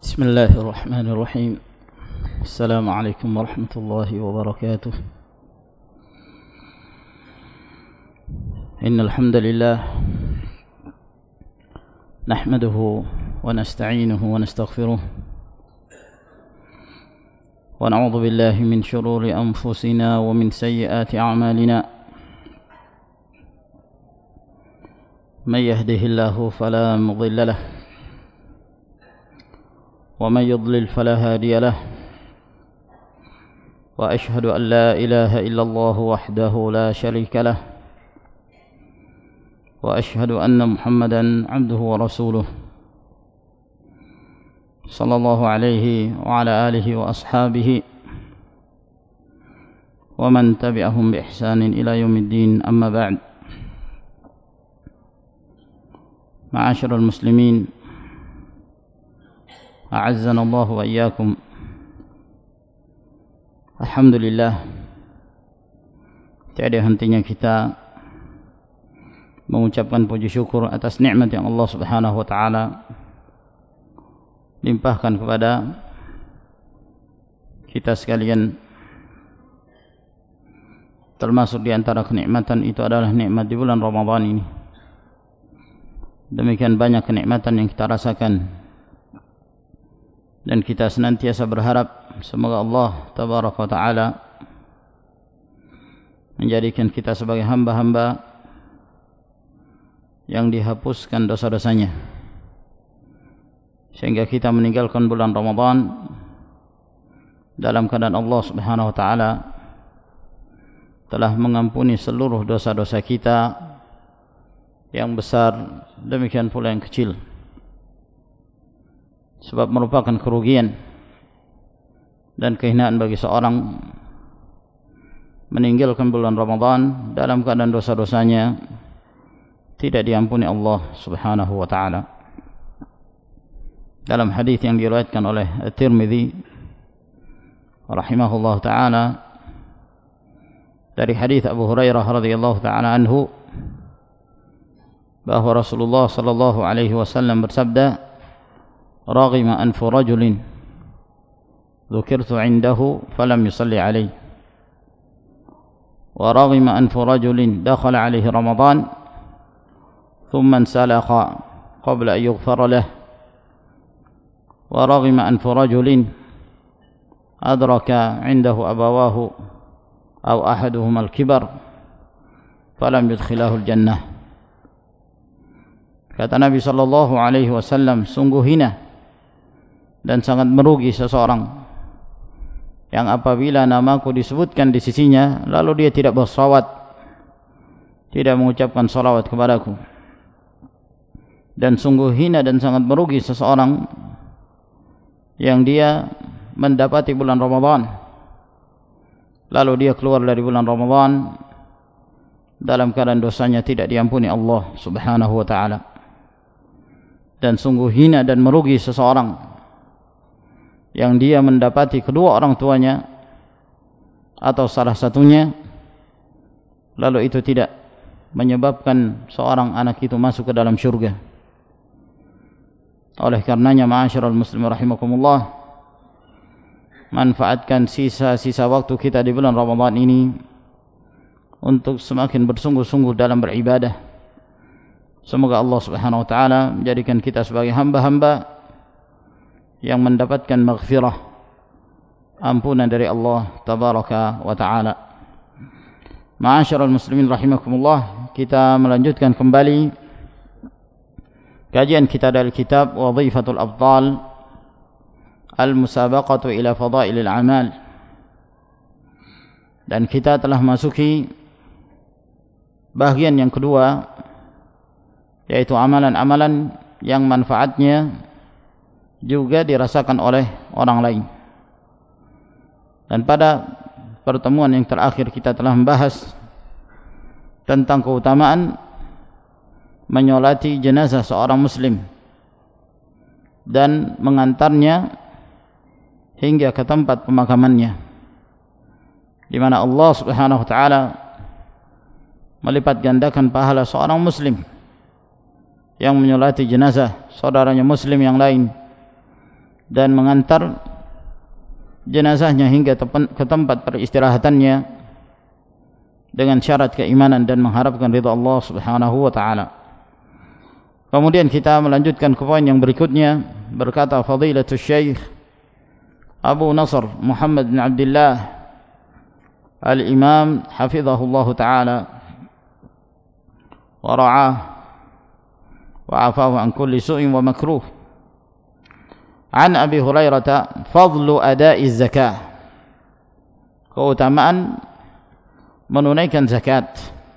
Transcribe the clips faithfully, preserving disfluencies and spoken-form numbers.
بسم الله الرحمن الرحيم. السلام عليكم ورحمة الله وبركاته. إن الحمد لله نحمده ونستعينه ونستغفره ونعوذ بالله من شرور أنفسنا ومن سيئات أعمالنا. من يهده الله فلا مضل له ومن يضلل فلا هادي له، وأشهد أن لا إله إلا الله وحده لا شريك له، وأشهد أن محمدا عبده ورسوله صلى الله عليه وعلى آله وأصحابه ومن تبعهم بإحسان إلى يوم الدين. أما بعد، معاشر المسلمين أعزنا الله وإياكم. Alhamdulillah, tiada hentinya kita mengucapkan puji syukur atas nikmat yang Allah Subhanahu wa taala limpahkan kepada kita sekalian. Termasuk di antara kenikmatan itu adalah nikmat di bulan Ramadan ini. Demikian banyak kenikmatan yang kita rasakan, dan kita senantiasa berharap semoga Allah Tabaraka wa Ta'ala menjadikan kita sebagai hamba-hamba yang dihapuskan dosa-dosanya, sehingga kita meninggalkan bulan Ramadan dalam keadaan Allah Subhanahu wa Ta'ala telah mengampuni seluruh dosa-dosa kita yang besar, demikian pula yang kecil. Sebab merupakan kerugian dan kehinaan bagi seorang meninggalkan bulan Ramadan dalam keadaan dosa-dosanya tidak diampuni Allah Subhanahu wa taala. Dalam hadis yang diriwayatkan oleh At-Tirmidzi rahimahullah taala dari hadis Abu Hurairah radhiyallahu taala anhu, bahwa Rasulullah sallallahu alaihi wasallam bersabda, رغم أنف رجل ذكرت عنده فلم يصلي عليه، ورغم أنف رجل دخل عليه رمضان ثم انسلخ قبل أن يغفر له، ورغم أنف رجل أدرك عنده أبواه أو أحدهما الكبر فلم يدخله الجنة. Kata Nabi sallallahu alaihi wasallam, sungguh hina dan sangat merugi seseorang yang apabila namaku disebutkan di sisinya lalu dia tidak bersalawat, tidak mengucapkan salawat kepadaku. Dan sungguh hina dan sangat merugi seseorang yang dia mendapati bulan Ramadan lalu dia keluar dari bulan Ramadan dalam keadaan dosanya tidak diampuni Allah Subhanahu wa taala. Dan sungguh hina dan merugi seseorang yang dia mendapati kedua orang tuanya atau salah satunya lalu itu tidak menyebabkan seorang anak itu masuk ke dalam syurga. Oleh karenanya, ma'asyiral muslimin rahimakumullah, manfaatkan sisa-sisa waktu kita di bulan Ramadan ini untuk semakin bersungguh-sungguh dalam beribadah. Semoga Allah Subhanahu wa taala menjadikan kita sebagai hamba-hamba yang mendapatkan maghfirah, ampunan dari Allah Tabaraka wa Ta'ala. Ma'asyiral muslimin rahimakumullah, kita melanjutkan kembali kajian kita dari kitab Wadhifatul Abdal Al-Musabaqatu ila Fadailil Amal, dan kita telah masuki bahagian yang kedua, yaitu amalan-amalan yang manfaatnya juga dirasakan oleh orang lain. Dan pada pertemuan yang terakhir kita telah membahas tentang keutamaan menyolati jenazah seorang muslim dan mengantarnya hingga ke tempat pemakamannya, di mana Allah Subhanahu wa taala melipat gandakan pahala seorang muslim yang menyolati jenazah saudaranya muslim yang lain dan mengantar jenazahnya hingga ke tempat peristirahatannya dengan syarat keimanan dan mengharapkan ridha Allah Subhanahu wa taala. Kemudian kita melanjutkan ke poin yang berikutnya. Berkata Fadilatul Syekh Abu Nasr Muhammad bin Abdullah Al-Imam hafizahullah taala wa ra'ah wa afahu an kulli su'in wa makruh. An Abi Hurairah fadlu ada'i zakah, keutamaan menunaikan zakat.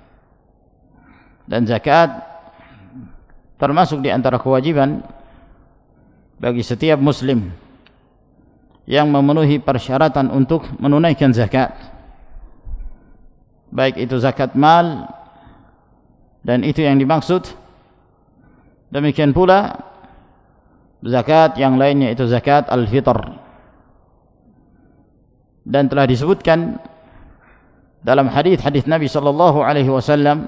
Dan zakat termasuk di antara kewajiban bagi setiap muslim yang memenuhi persyaratan untuk menunaikan zakat, baik itu zakat mal, dan itu yang dimaksud. Demikian pula zakat yang lainnya, itu zakat al-fitr, dan telah disebutkan dalam hadis-hadis Nabi sallallahu alaihi wasallam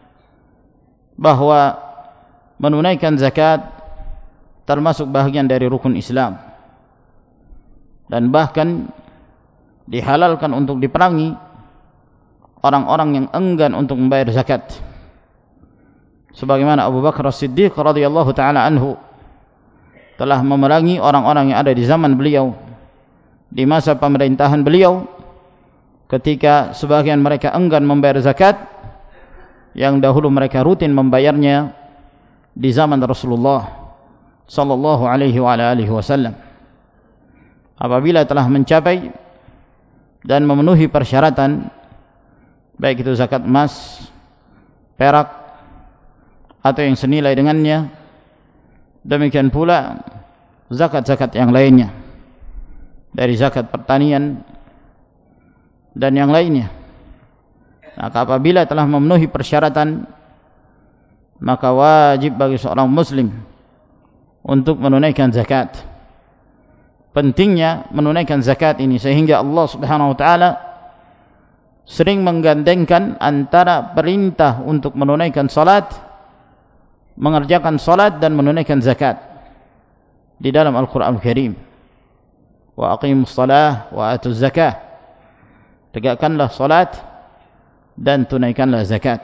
bahwa menunaikan zakat termasuk bahagian dari rukun Islam, dan bahkan dihalalkan untuk diperangi orang-orang yang enggan untuk membayar zakat, sebagaimana Abu Bakar As-Siddiq radhiyallahu taala anhu telah memerangi orang-orang yang ada di zaman beliau, di masa pemerintahan beliau, ketika sebagian mereka enggan membayar zakat yang dahulu mereka rutin membayarnya di zaman Rasulullah sallallahu alaihi wa alihi wasallam. Apabila telah mencapai dan memenuhi persyaratan, baik itu zakat emas, perak, atau yang senilai dengannya, demikian pula zakat-zakat yang lainnya dari zakat pertanian dan yang lainnya. Maka apabila telah memenuhi persyaratan, maka wajib bagi seorang muslim untuk menunaikan zakat. Pentingnya menunaikan zakat ini sehingga Allah Subhanahu wa taala sering menggandengkan antara perintah untuk menunaikan salat, mengerjakan salat, dan menunaikan zakat di dalam Al-Qur'an Al-Karim. Wa aqimus shalah wa atuz zakah, tegakkanlah salat dan tunaikanlah zakat.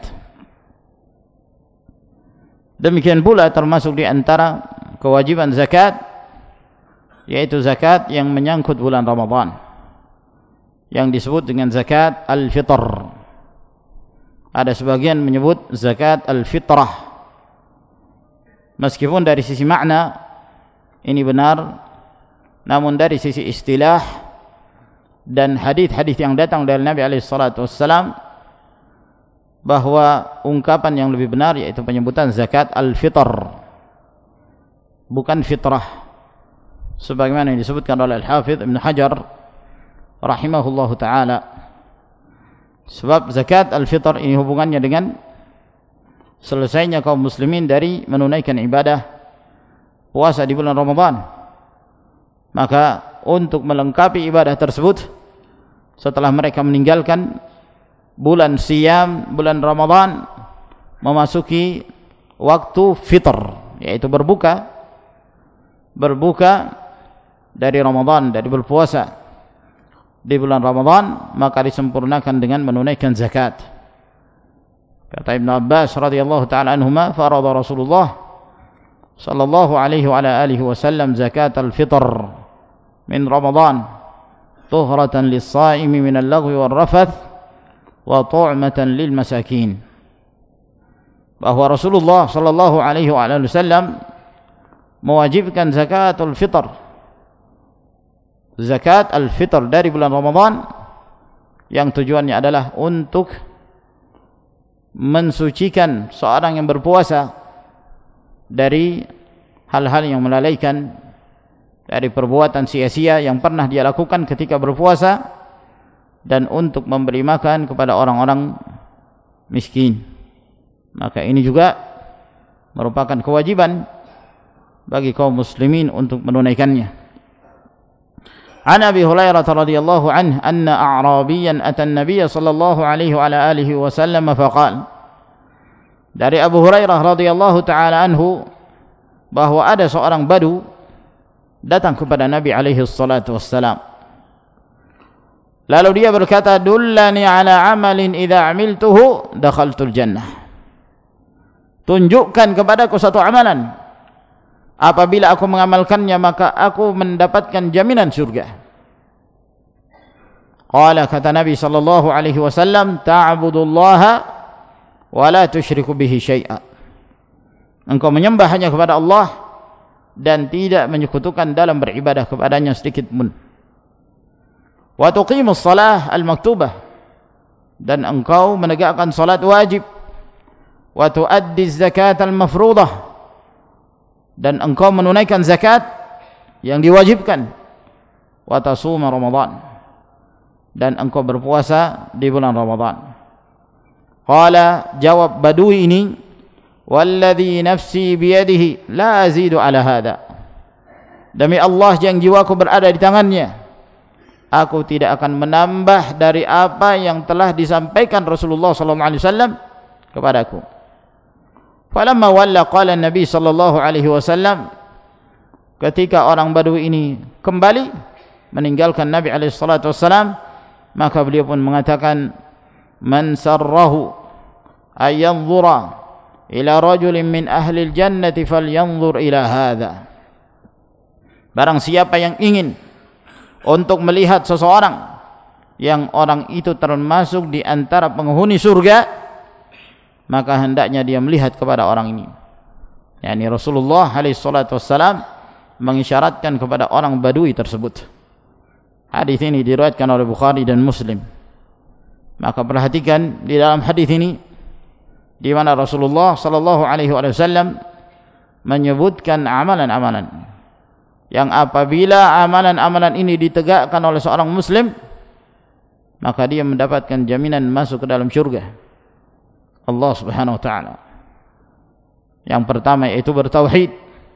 Demikian pula termasuk di antara kewajiban zakat, yaitu zakat yang menyangkut bulan Ramadan, yang disebut dengan zakat al-fitr. Ada sebagian menyebut zakat al-fitrah, meskipun dari sisi makna ini benar, namun dari sisi istilah dan hadis-hadis yang datang dari Nabi alaihi salatu wassalam, bahwa ungkapan yang lebih benar yaitu penyebutan zakat al-fitr, bukan fitrah, sebagaimana yang disebutkan oleh Al-Hafidz Ibn Hajar rahimahullahu ta'ala. Sebab zakat al-fitr ini hubungannya dengan selesainya kaum muslimin dari menunaikan ibadah puasa di bulan Ramadan. Maka untuk melengkapi ibadah tersebut, setelah mereka meninggalkan bulan siyam, bulan Ramadan, memasuki waktu fitr, yaitu berbuka berbuka dari Ramadan, dari berpuasa di bulan Ramadan, maka disempurnakan dengan menunaikan zakat. Kata Ibn Abbas radhiyallahu ta'ala anhuma, farada Rasulullah sallallahu alaihi wa ala alihi wasallam zakat al-fitr min Ramadan tuhratan lis-saimi min al-laghwi wal-rafath wa tu'matan lil masakin. Bahwa Rasulullah sallallahu alaihi wasallam mewajibkan zakatul fitr, zakat al-fitr dari bulan Ramadan, yang tujuannya adalah untuk mensucikan seorang yang berpuasa dari hal-hal yang melalaikan, dari perbuatan sia-sia yang pernah dia lakukan ketika berpuasa, dan untuk memberi makan kepada orang-orang miskin. Maka ini juga merupakan kewajiban bagi kaum muslimin untuk menunaikannya. An Abi Hurairah radhiyallahu anhu anna a'rabiyan ata an-nabiy sallallahu alaihi wa ala alihi wasallam faqala. Dari Abu Hurairah radhiyallahu taala anhu bahwa ada seorang badu datang kepada Nabi alaihi salatu wassalam. Lalu dia berkata, dullani ala amalin idza amiltuhu dakhaltul jannah. Tunjukkan kepadaku satu amalan, apabila aku mengamalkannya maka aku mendapatkan jaminan surga. Qala, kata Nabi sallallahu alaihi wasallam, ta'budullaha wa la tusyriku bihi syai'a. Engkau menyembah hanya kepada Allah dan tidak menyekutukan dalam beribadah kepadanya sedikit pun. Wa tuqimus shalah al-maktubah, dan engkau menegakkan salat wajib. Wa tuaddi zakat al-mafruḍah, dan engkau menunaikan zakat yang diwajibkan. Wa tasuma Ramadan, dan engkau berpuasa di bulan Ramadan. Qala, jawab Badui ini, walladhi nafsi biyadihi la azidu ala hada. Demi Allah yang jiwaku berada di tangannya, aku tidak akan menambah dari apa yang telah disampaikan Rasulullah sallallahu alaihi wasallam kepadaku. Falamma walla qala Nabi sallallahu alaihi wasallam, ketika orang Badui ini kembali meninggalkan Nabi alaihi salatu wasallam, maka beliau pun mengatakan, man sarrahu ay yanzura ila rajulin min ahli al-jannati falyanzur ila hadha. Barang siapa yang ingin untuk melihat seseorang yang orang itu termasuk di antara penghuni surga, maka hendaknya dia melihat kepada orang ini. Yani Rasulullah alaihi salatu wassalam mengisyaratkan kepada orang Badui tersebut. Hadis ini diriwayatkan oleh Bukhari dan Muslim. Maka perhatikan di dalam hadis ini, di mana Rasulullah sallallahu alaihi wasallam menyebutkan amalan-amalan yang apabila amalan-amalan ini ditegakkan oleh seorang muslim, maka dia mendapatkan jaminan masuk ke dalam surga Allah Subhanahu wa taala. Yang pertama yaitu bertauhid,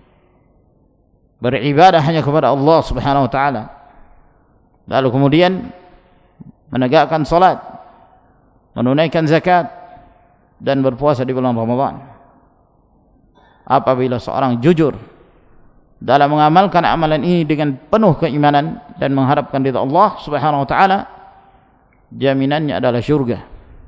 beribadah hanya kepada Allah Subhanahu wa taala. Lalu kemudian menegakkan salat, menunaikan zakat, dan berpuasa di bulan Ramadan. Apabila seorang jujur dalam mengamalkan amalan ini dengan penuh keimanan dan mengharapkan ridha Allah Subhanahu wa taala, jaminannya adalah surga.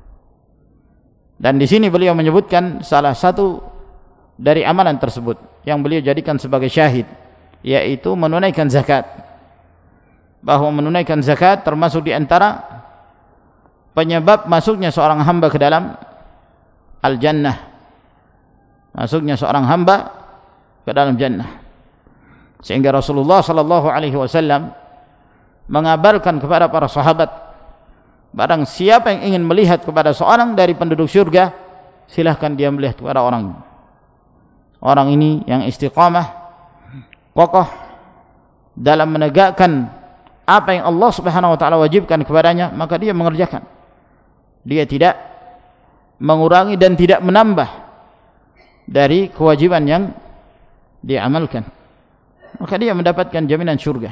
Dan di sini beliau menyebutkan salah satu dari amalan tersebut yang beliau jadikan sebagai syahid, yaitu menunaikan zakat. Bahwa menunaikan zakat termasuk di antara penyebab masuknya seorang hamba ke dalam al-jannah, masuknya seorang hamba ke dalam jannah. Sehingga Rasulullah sallallahu alaihi wasallam mengabarkan kepada para sahabat, barang siapa yang ingin melihat kepada seorang dari penduduk surga, silahkan dia melihat kepada orang orang ini yang istiqamah, kokoh dalam menegakkan apa yang Allah Subhanahu wa taala wajibkan kepadanya, maka dia mengerjakan. Dia tidak mengurangi dan tidak menambah dari kewajiban yang dia amalkan, maka dia mendapatkan jaminan surga.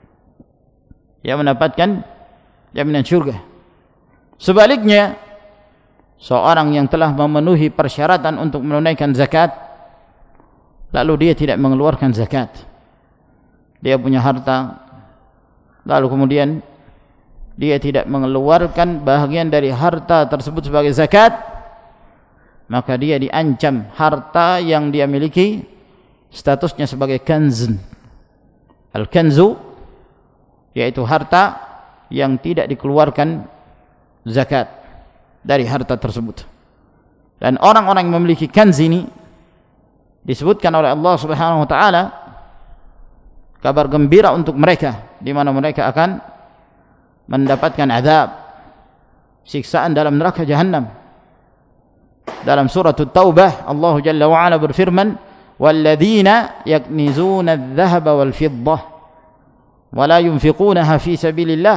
Dia mendapatkan jaminan surga. Sebaliknya, seorang yang telah memenuhi persyaratan untuk menunaikan zakat, lalu dia tidak mengeluarkan zakat, dia punya harta, lalu kemudian dia tidak mengeluarkan bahagian dari harta tersebut sebagai zakat, maka dia diancam harta yang dia miliki statusnya sebagai kanz. Al-kanzu yaitu harta yang tidak dikeluarkan zakat dari harta tersebut. Dan orang-orang yang memiliki kanz ini disebutkan oleh Allah Subhanahu wa taala kabar gembira untuk mereka, di mana mereka akan mendapatkan azab, siksaan dalam neraka Jahannam. Dalam surah At-Taubah Allah Jalla wa Ala berfirman, walladzina yaknizuna adh-dhahaba wal fiddah wa la yunfiqunaha fi sabilillah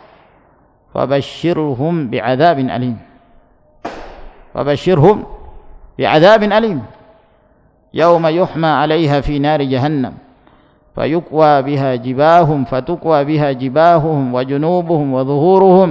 fabashshirhum bi'adzabin alim. Fabashshirhum bi'adzabin alim yawma yuhma 'alayha fi nari jahannam fayukwa biha jibahum fatukwa biha jibahuhum wa junubuhum wa dhuhuruhum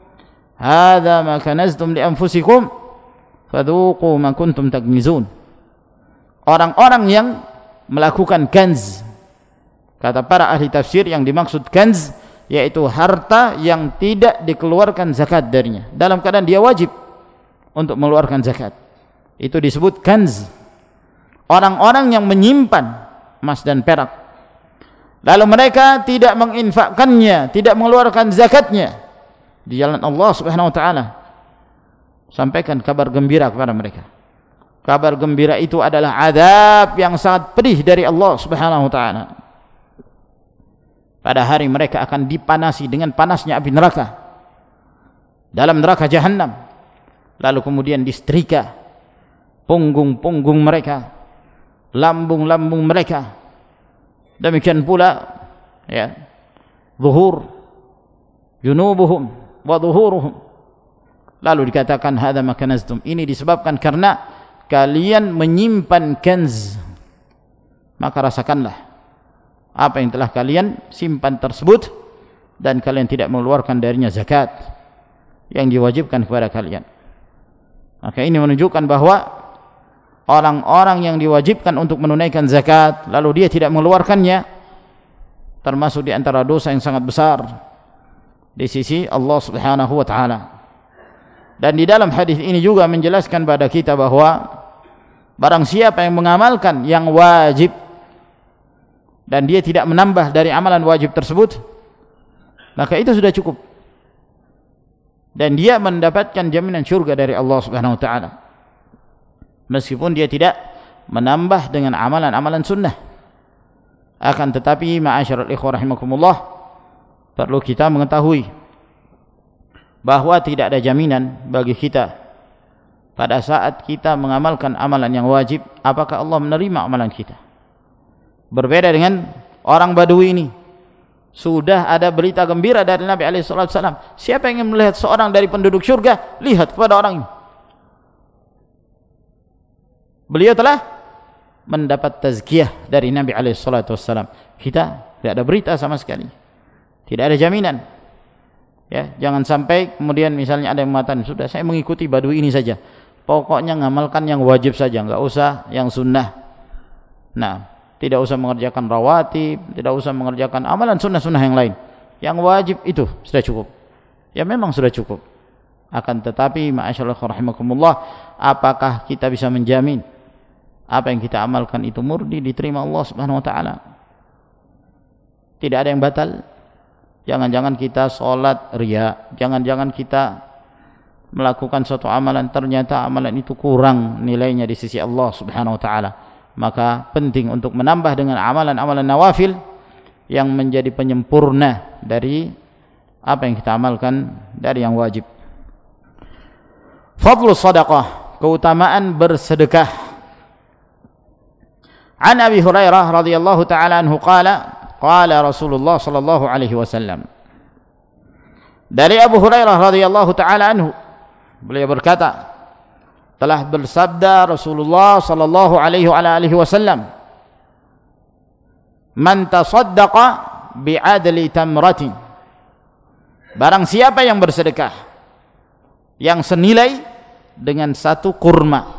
hadza ma kanaztum li anfusikum fadhuqu ma kuntum taknizun. Orang-orang yang melakukan kanz. Kata para ahli tafsir, yang dimaksud kanz yaitu harta yang tidak dikeluarkan zakat darinya dalam keadaan dia wajib untuk mengeluarkan zakat. Itu disebut kanz. Orang-orang yang menyimpan emas dan perak, lalu mereka tidak menginfakkannya, tidak mengeluarkan zakatnya di jalan Allah Subhanahu wa taala, sampaikan kabar gembira kepada mereka. Kabar gembira itu adalah azab yang sangat pedih dari Allah Subhanahu wa taala. Pada hari mereka akan dipanasi dengan panasnya api neraka dalam neraka jahanam, lalu kemudian disetrika punggung-punggung mereka, lambung-lambung mereka, demikian pula ya zuhur junubuhum wa zuhuruhum. Lalu dikatakan hadza ma kanaztum, ini disebabkan karena kalian menyimpan kanz, maka rasakanlah apa yang telah kalian simpan tersebut, dan kalian tidak mengeluarkan darinya zakat yang diwajibkan kepada kalian. Maka ini menunjukkan bahwa orang-orang yang diwajibkan untuk menunaikan zakat lalu dia tidak mengeluarkannya, termasuk di antara dosa yang sangat besar di sisi Allah Subhanahu wa taala. Dan di dalam hadis ini juga menjelaskan pada kita bahwa barang siapa yang mengamalkan yang wajib dan dia tidak menambah dari amalan wajib tersebut, maka itu sudah cukup, dan dia mendapatkan jaminan surga dari Allah Subhanahu wa taala, meskipun dia tidak menambah dengan amalan-amalan sunnah. Akan tetapi ma'asyiral ikhwah rahimakumullah, perlu kita mengetahui bahwa tidak ada jaminan bagi kita pada saat kita mengamalkan amalan yang wajib, apakah Allah menerima amalan kita. Berbeda dengan orang Badui ini, sudah ada berita gembira dari Nabi alaihi salatu wasallam. Siapa yang ingin melihat seorang dari penduduk surga, lihat kepada orang ini. Beliau telah mendapat tazkiyah dari Nabi alaihi salatu wasallam. Kita tidak ada berita sama sekali, tidak ada jaminan. Ya, jangan sampai kemudian misalnya ada yang mengatakan, sudah saya mengikuti Badui ini saja, pokoknya ngamalkan yang wajib saja, enggak usah yang sunnah. Nah, tidak usah mengerjakan rawatib, tidak usah mengerjakan amalan sunnah-sunnah yang lain. Yang wajib itu sudah cukup. Ya memang sudah cukup. Akan tetapi ma'asyiral rahimakumullah, apakah kita bisa menjamin apa yang kita amalkan itu murni diterima Allah Subhanahu wa taala? Tidak ada yang batal. Jangan-jangan kita sholat riya, jangan-jangan kita melakukan suatu amalan ternyata amalan itu kurang nilainya di sisi Allah Subhanahu wa taala. Maka penting untuk menambah dengan amalan-amalan nawafil yang menjadi penyempurna dari apa yang kita amalkan dari yang wajib. Fadlus sadaqah, keutamaan bersedekah. An Abi Hurairah radhiyallahu taala anhu qala qala Rasulullah sallallahu alaihi wasallam. Dari Abu Hurairah radhiyallahu taala anhu, beliau berkata, telah bersabda Rasulullah sallallahu alaihi wasallam, man tasaddaqa bi'adli tamratin, barang siapa yang bersedekah yang senilai dengan satu kurma,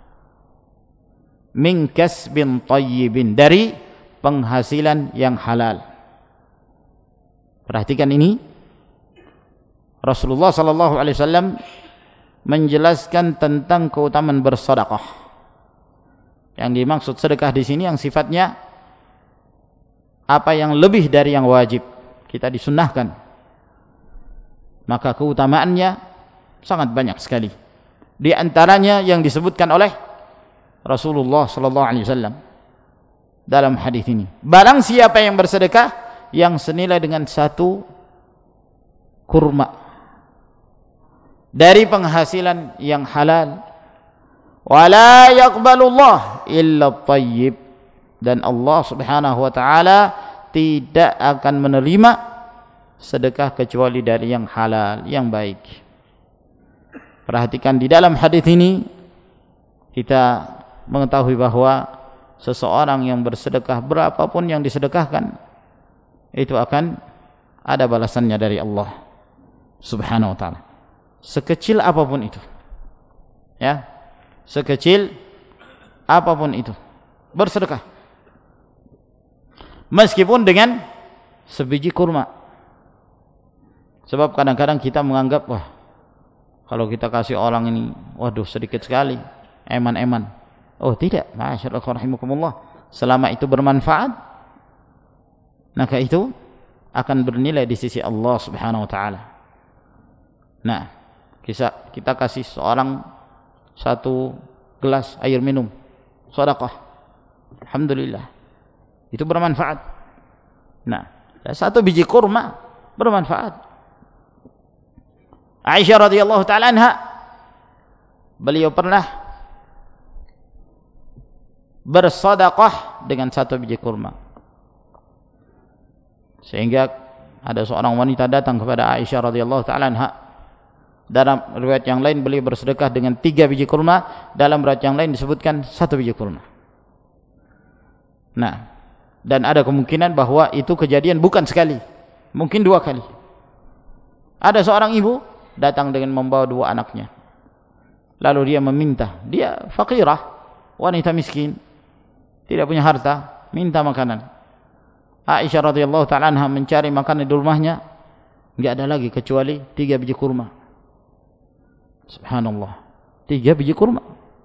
min kasbin tayyibin, dari penghasilan yang halal. Perhatikan ini, Rasulullah sallallahu alaihi wasallam menjelaskan tentang keutamaan bersedekah. Yang dimaksud sedekah di sini yang sifatnya apa yang lebih dari yang wajib, kita disunnahkan, maka keutamaannya sangat banyak sekali. Di antaranya yang disebutkan oleh Rasulullah sallallahu alaihi wasallam dalam hadis ini, barang siapa yang bersedekah yang senilai dengan satu kurma dari penghasilan yang halal, wala yaqbalullah illa thayyib, dan Allah Subhanahu wa taala tidak akan menerima sedekah kecuali dari yang halal, yang baik. Perhatikan di dalam hadis ini kita mengetahui bahwa seseorang yang bersedekah, berapapun yang disedekahkan, itu akan ada balasannya dari Allah Subhanahu wa taala, sekecil apapun itu, ya, sekecil apapun itu, bersedekah. meskipun dengan sebiji kurma. Sebab kadang-kadang kita menganggap, wah, kalau kita kasih orang ini, waduh sedikit sekali, eman-eman. Oh tidak, masyaallah rahimakumullah. Selama itu bermanfaat, maka itu akan bernilai di sisi Allah Subhanahu wa taala. Nah, kita kita kasih seorang satu gelas air minum, sedekah. Alhamdulillah. Itu bermanfaat. Nah, satu biji kurma bermanfaat. Aisyah radhiyallahu taala anha, beliau pernah bersedekah dengan satu biji kurma. Sehingga ada seorang wanita datang kepada Aisyah radhiyallahu taala anha. Dalam riwayat yang lain beliau bersedekah dengan tiga biji kurma, dalam riwayat yang lain disebutkan satu biji kurma. Nah, dan ada kemungkinan bahwa itu kejadian bukan sekali, mungkin dua kali. Ada seorang ibu datang dengan membawa dua anaknya, lalu dia meminta, dia fakirah, wanita miskin, tidak punya harta, minta makanan. Aisyah radhiyallahu ta'ala anha mencari makanan di rumahnya, enggak ada lagi kecuali tiga biji kurma. Subhanallah, tiga biji kurma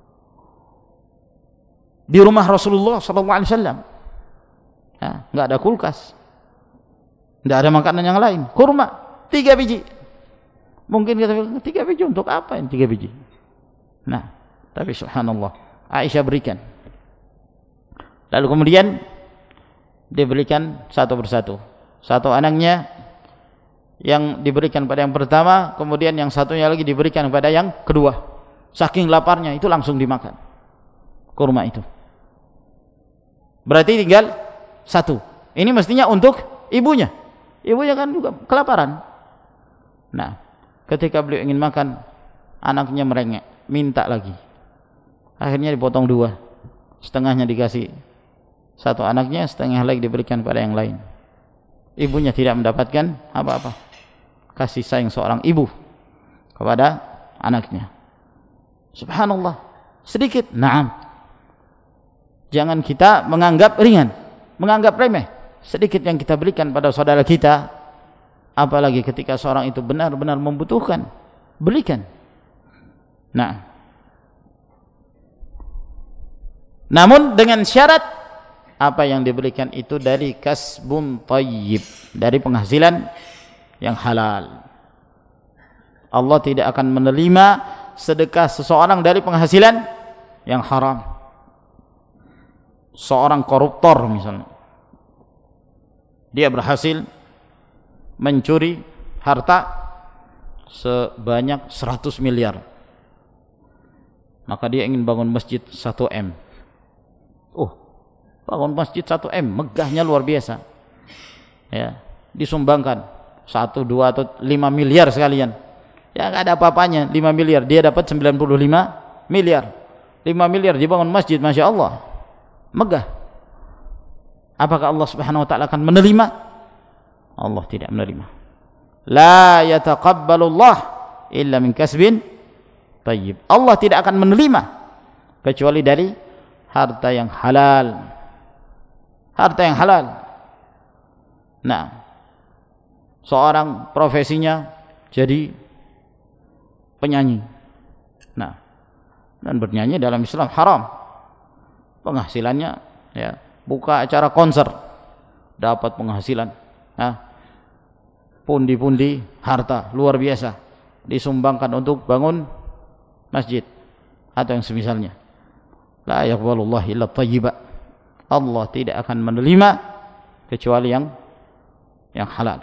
di rumah Rasulullah sallallahu alaihi wasallam. Ya, enggak ada kulkas, enggak ada makanan yang lain, kurma tiga biji. Mungkin kita bilang, tiga biji untuk apa ini tiga biji? Nah, tapi subhanallah, Aisyah berikan. Lalu kemudian dia berikan satu persatu. Satu anaknya yang diberikan pada yang pertama, kemudian yang satunya lagi diberikan pada yang kedua. Saking laparnya itu langsung dimakan kurma itu. Berarti tinggal satu. Ini mestinya untuk ibunya. Ibunya kan juga kelaparan. Nah, ketika beliau ingin makan, anaknya merengek, minta lagi. Akhirnya dipotong dua. Setengahnya dikasih satu anaknya, setengah lagi diberikan pada yang lain. Ibunya tidak mendapatkan apa-apa. Kasih sayang seorang ibu kepada anaknya. Subhanallah. Sedikit, na'am. Jangan kita menganggap ringan, menganggap remeh. Sedikit yang kita berikan pada saudara kita, apalagi ketika seorang itu benar-benar membutuhkan, berikan. Nah, namun dengan syarat apa yang diberikan itu dari kasbun thayyib, dari penghasilan yang halal. Allah tidak akan menerima sedekah seseorang dari penghasilan yang haram. Seorang koruptor misalnya, dia berhasil mencuri harta sebanyak seratus miliar, maka dia ingin bangun masjid satu M. Oh, bangun masjid satu M, megahnya luar biasa. Ya, disumbangkan satu, dua atau lima miliar sekalian. Ya, nggak ada apa-apanya, lima miliar, dia dapat sembilan puluh lima miliar. lima miliar dibangun masjid, masya Allah, megah. Apakah Allah Subhanahu wa taala akan menerima? Allah tidak menerima. La yataqabbalullah illa min kasbin thayyib. Allah tidak akan menerima kecuali dari harta yang halal. Harta yang halal. Nah, seorang profesinya jadi penyanyi. Nah, dan bernyanyi dalam Islam haram. Penghasilannya, ya, buka acara konser dapat penghasilan, nah, pundi-pundi harta luar biasa disumbangkan untuk bangun masjid atau yang semisalnya. La yaqbalullah illa thayyiba. Allah tidak akan menerima kecuali yang yang halal.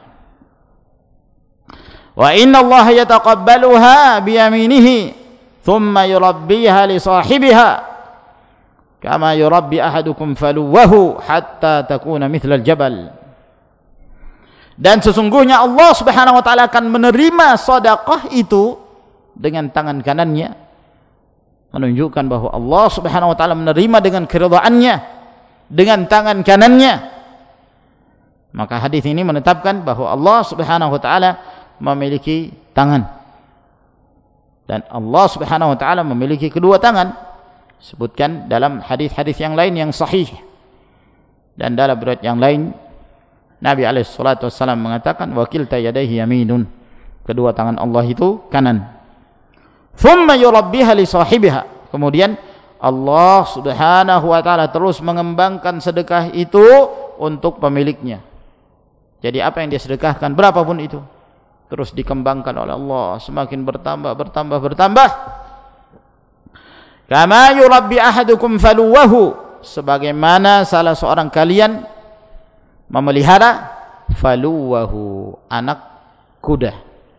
Wa inna Allah yataqabbaluha biyaminihi thumma yurabbiha li sahibiha kama yurabbi ahadukum faluwahu hatta takuna mithlal jabal. Dan sesungguhnya Allah Subhanahu wa taala akan menerima sedekah itu dengan tangan kanannya, menunjukkan bahwa Allah Subhanahu wa taala menerima dengan keridhaannya dengan tangan kanannya. Maka hadis ini menetapkan bahwa Allah Subhanahu wa taala memiliki tangan, dan Allah Subhanahu wa taala memiliki kedua tangan. Sebutkan dalam hadis-hadis yang lain yang sahih. Dan dalam riwayat yang lain Nabi alaihi salatu wassalam mengatakan wakilta yadayhi yaminun, kedua tangan Allah itu kanan. Thumma yurabbiha li sahibiha, kemudian Allah subhanahu wa ta'ala terus mengembangkan sedekah itu untuk pemiliknya. Jadi apa yang dia sedekahkan, berapapun itu, terus dikembangkan oleh Allah, semakin bertambah, bertambah, bertambah. Kama yurabbi ahadukum faluwahu, sebagaimana salah seorang kalian memelihara faluwahu, anak kuda.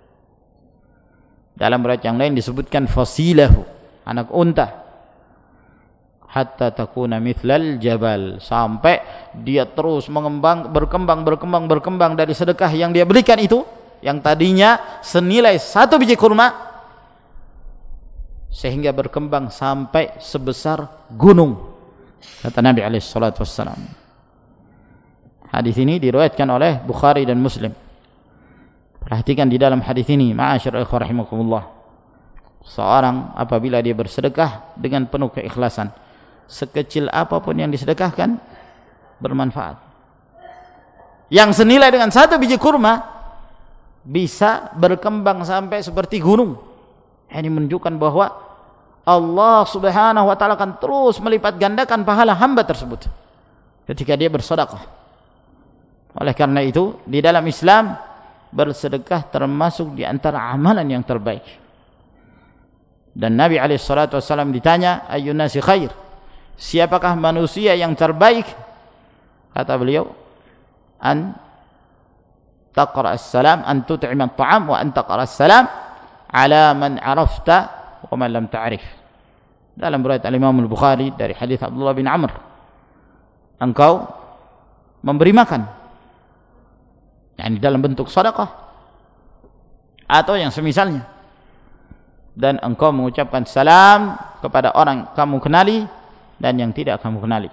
Dalam riwayat yang lain disebutkan fasilahu, anak unta. Hatta takuna mithlal jabal, sampai dia terus mengembang, berkembang, berkembang, berkembang dari sedekah yang dia berikan itu, yang tadinya senilai satu biji kurma, sehingga berkembang sampai sebesar gunung, kata Nabi alaihi salatu wassalam. Hadis ini diriwayatkan oleh Bukhari dan Muslim. Perhatikan di dalam hadis ini, ma'asyiral ikhwah rahimakumullah, seorang apabila dia bersedekah dengan penuh keikhlasan, sekecil apapun yang disedekahkan bermanfaat. Yang senilai dengan satu biji kurma bisa berkembang sampai seperti gunung. Ini menunjukkan bahwa Allah subhanahu wa ta'ala akan terus melipat gandakan pahala hamba tersebut ketika dia bersedekah. Oleh karena itu, di dalam Islam bersedekah termasuk di antara amalan yang terbaik. Dan Nabi alaihi salatu wassalam ditanya, ayyun nasi khair, siapakah manusia yang terbaik? Kata beliau, an taqra as-salam, an tut'im at-ta'am, wa an taqra as-salam ala man arafta wa man lam ta'rif. Dalam riwayat al-Imam al-Bukhari dari hadis Abdullah bin Amr, engkau memberi makan, yakni dalam bentuk sedekah atau yang semisalnya, dan engkau mengucapkan salam kepada orang kamu kenali dan yang tidak kamu kenali.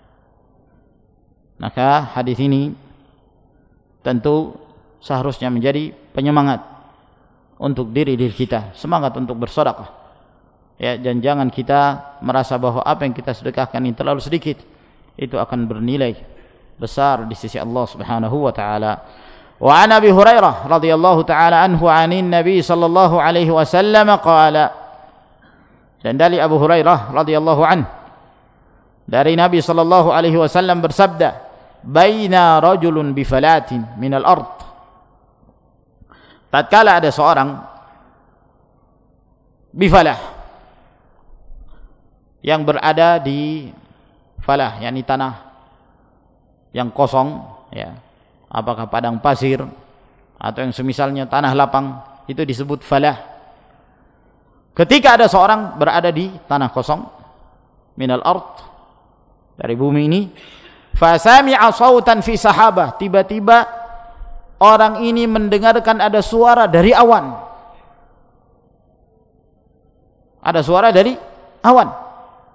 Maka hadis ini tentu seharusnya menjadi penyemangat untuk diri diri kita, semangat untuk bersedekah. Ya, dan jangan kita merasa bahwa apa yang kita sedekahkan ini terlalu sedikit, itu akan bernilai besar di sisi Allah Subhanahu wa taala. Wa an Abi Hurairah radhiyallahu taala anhu 'anin Nabi sallallahu alaihi wasallam qala, dan dari Abu Hurairah radhiyallahu anhu dari Nabi sallallahu alaihi wasallam bersabda, baina rajulun bifalatin minal ard, tatkala ada seorang bifalah yang berada di falah, yakni tanah yang kosong, ya, apakah padang pasir atau yang semisalnya tanah lapang, itu disebut falah. Ketika ada seorang berada di tanah kosong minal ard, dari bumi ini, fasami'a sautan fi sahabah, tiba-tiba orang ini mendengarkan ada suara dari awan, ada suara dari awan,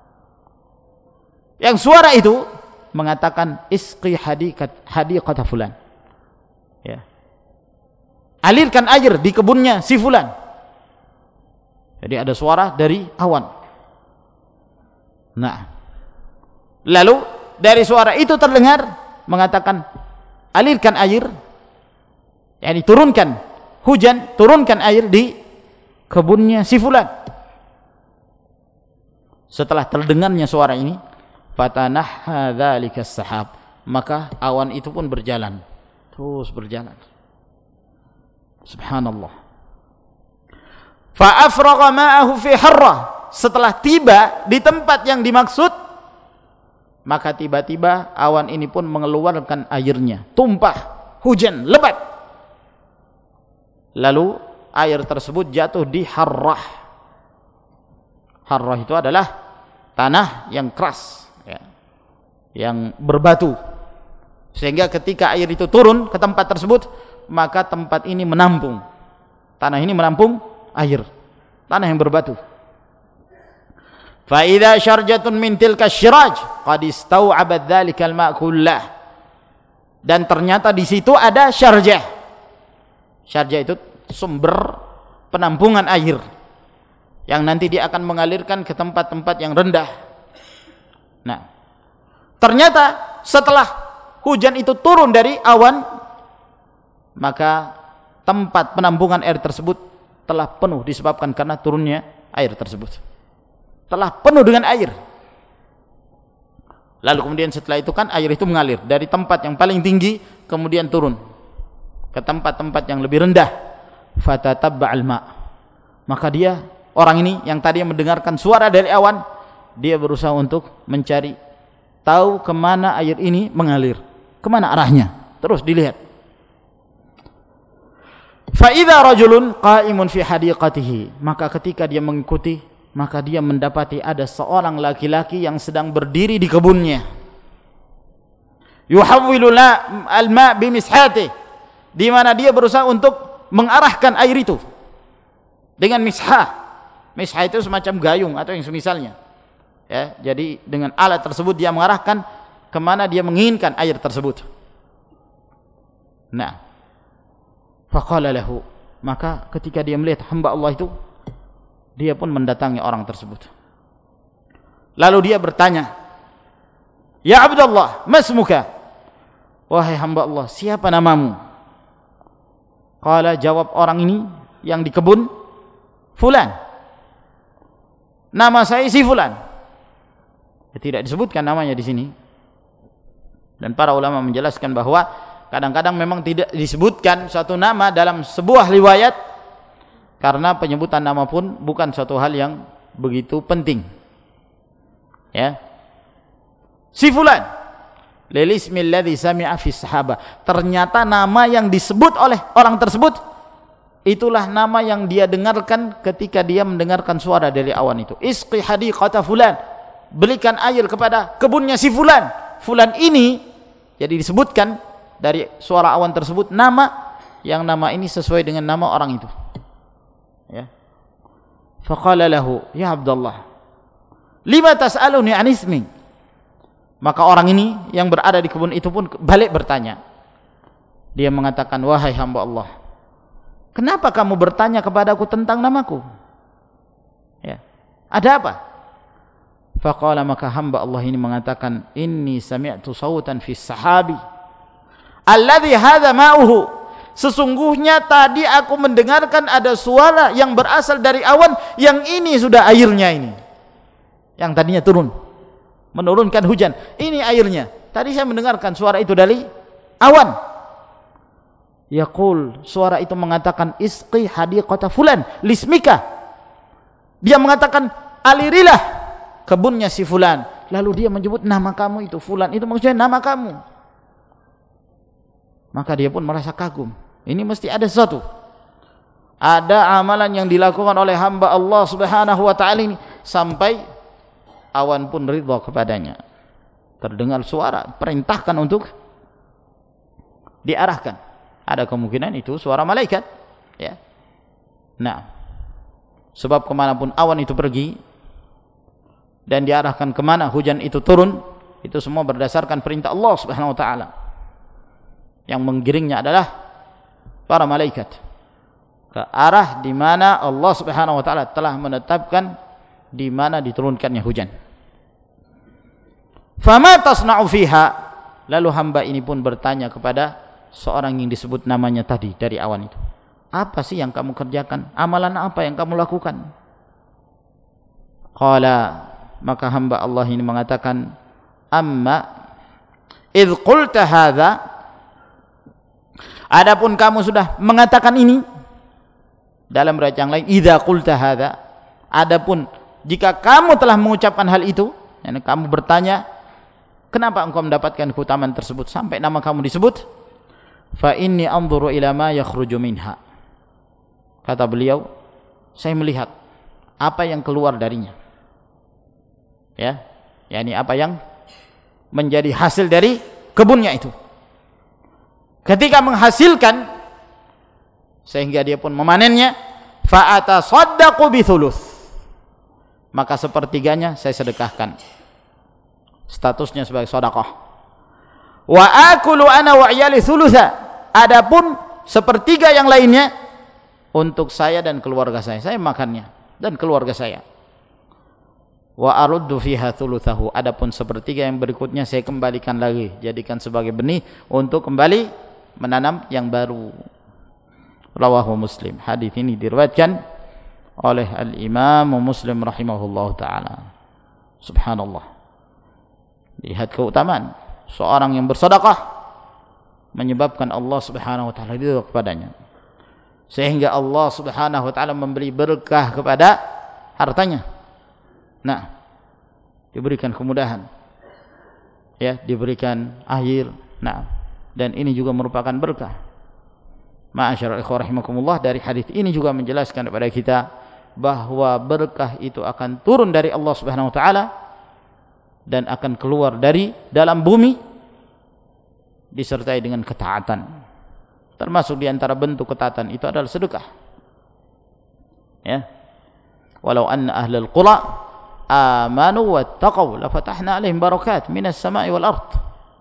yang suara itu mengatakan isqi hadiqat hadiqata fulan, ya, alirkan air di kebunnya si fulan. Jadi ada suara dari awan. Nah, lalu dari suara itu terdengar mengatakan alirkan air, yakni turunkan hujan, turunkan air di kebunnya si fulan. Setelah terdengarnya suara ini, fatanahha dzalika as-sahab, maka awan itu pun berjalan, terus berjalan. Subhanallah. Fa afragha ma'ahu fi harrah, setelah tiba di tempat yang dimaksud, maka tiba-tiba awan ini pun mengeluarkan airnya, tumpah, hujan lebat. Lalu air tersebut jatuh di harrah. Harrah itu adalah tanah yang keras, ya, yang berbatu, sehingga ketika air itu turun ke tempat tersebut, maka tempat ini menampung, tanah ini menampung air, tanah yang berbatu. Fa idza syarjatun min tilka syiraj qad istau'abat dzalika al-ma' kullah, dan ternyata di situ ada syarjah. Syarjah itu sumber penampungan air yang nanti dia akan mengalirkan ke tempat-tempat yang rendah. Nah, ternyata setelah hujan itu turun dari awan, maka tempat penampungan air tersebut telah penuh disebabkan karena turunnya air tersebut. Telah penuh dengan air. Lalu kemudian setelah itu kan air itu mengalir dari tempat yang paling tinggi kemudian turun ke tempat-tempat yang lebih rendah. Fatatabba'al ma'. Maka dia, orang ini yang tadi mendengarkan suara dari awan, dia berusaha untuk mencari tahu kemana air ini mengalir, kemana arahnya, terus dilihat. Fa'idha rajulun qa'imun fi hadiqatihi, maka ketika dia mengikuti, maka dia mendapati ada seorang laki-laki yang sedang berdiri di kebunnya. Yuhawwilu al-ma' bimishatihi, di mana dia berusaha untuk mengarahkan air itu dengan mishah. Mishah itu semacam gayung atau yang semisalnya. Ya, jadi dengan alat tersebut dia mengarahkan kemana dia menginginkan air tersebut. Nah, faqala lahu, maka ketika dia melihat hamba Allah itu, dia pun mendatangi orang tersebut. Lalu dia bertanya, "Ya Abdullah, masmuka?" Wahai hamba Allah, siapa namamu? Qala, jawab orang ini yang di kebun, fulan. Nama saya si fulan. Tidak disebutkan namanya di sini. Dan para ulama menjelaskan bahwa kadang-kadang memang tidak disebutkan suatu nama dalam sebuah riwayat karena penyebutan nama pun bukan suatu hal yang begitu penting. Ya. Si fulan, lil ismi alladhi sami'a fi sahabah. Ternyata nama yang disebut oleh orang tersebut itulah nama yang dia dengarkan ketika dia mendengarkan suara dari awan itu. Isqi hadiqata fulan. Belikan air kepada kebunnya si fulan. Fulan ini jadi disebutkan dari suara awan tersebut nama yang nama ini sesuai dengan nama orang itu. Ya. Faqala lahu, ya Abdullah, lima tas'aluni an ismi. Maka orang ini yang berada di kebun itu pun balik bertanya. Dia mengatakan, wahai hamba Allah, kenapa kamu bertanya kepadaku tentang namaku? Ya. Ada apa? Faqala, maka hamba Allah ini mengatakan, inni sami'tu sawtan fi sahabi alladhi hadha ma'uhu. Sesungguhnya tadi aku mendengarkan ada suara yang berasal dari awan, yang ini sudah airnya ini. Yang tadinya turun, menurunkan hujan, ini airnya. Tadi saya mendengarkan suara itu dari awan. Yaqul, suara itu mengatakan, isqi hadiqata fulan lismika. Dia mengatakan, alirilah kebunnya si fulan. Lalu dia menyebut nama kamu itu, fulan itu maksudnya nama kamu. Maka dia pun merasa kagum. Ini mesti ada sesuatu. Ada amalan yang dilakukan oleh hamba Allah Subhanahu wa taala ini sampai awan pun ridha kepadanya. Terdengar suara, perintahkan untuk diarahkan. Ada kemungkinan itu suara malaikat, ya. Nah, sebab kemanapun awan itu pergi dan diarahkan kemana hujan itu turun, itu semua berdasarkan perintah Allah Subhanahu wa taala. Yang menggiringnya adalah para malaikat ke arah di mana Allah Subhanahu wa taala telah menetapkan di mana diturunkannya hujan. Fama tasna'u fiha? Lalu hamba ini pun bertanya kepada seorang yang disebut namanya tadi dari awan itu. Apa sih yang kamu kerjakan? Amalan apa yang kamu lakukan? Qala, maka hamba Allah ini mengatakan, amma idh qulta hadha, adapun kamu sudah mengatakan ini, dalam riwayat yang lain, idza qulta hadza, adapun jika kamu telah mengucapkan hal itu, yani kamu bertanya, kenapa engkau mendapatkan keutamaan tersebut sampai nama kamu disebut? Fa inni anzuru ila ma yakhruju minha. Kata beliau, saya melihat apa yang keluar darinya. Ya, yani apa yang menjadi hasil dari kebunnya itu. Ketika menghasilkan sehingga dia pun memanennya, fa atasaddaqu bi thuluth, maka sepertiganya saya sedekahkan, statusnya sebagai sedekah. Wa akulu ana wa iyali thulutha, adapun sepertiga yang lainnya untuk saya dan keluarga saya, saya makannya dan keluarga saya. wa aruddu fiha thuluthahu, adapun sepertiga yang berikutnya saya kembalikan lagi, jadikan sebagai benih untuk kembali menanam yang baru. Rawahu Muslim. Hadis ini diriwayatkan oleh al-Imam Muslim rahimahullahu taala. Subhanallah. Lihat keutamaan seorang yang bersedekah menyebabkan Allah Subhanahu wa taala ridha kepadanya, sehingga Allah Subhanahu wa taala memberi berkah kepada hartanya. Nah, diberikan kemudahan, ya, diberikan air. Nah, dan ini juga merupakan berkah. Ma'asyiral ikhwah rahimakumullah, dari hadis ini juga menjelaskan kepada kita bahwa berkah itu akan turun dari Allah Subhanahu wa taala dan akan keluar dari dalam bumi disertai dengan ketaatan. Termasuk di antara bentuk ketaatan itu adalah sedekah. Ya. Walau anna ahlal qura amanu wattaqau la fatahna alaihim barakat minas sama'i wal ard.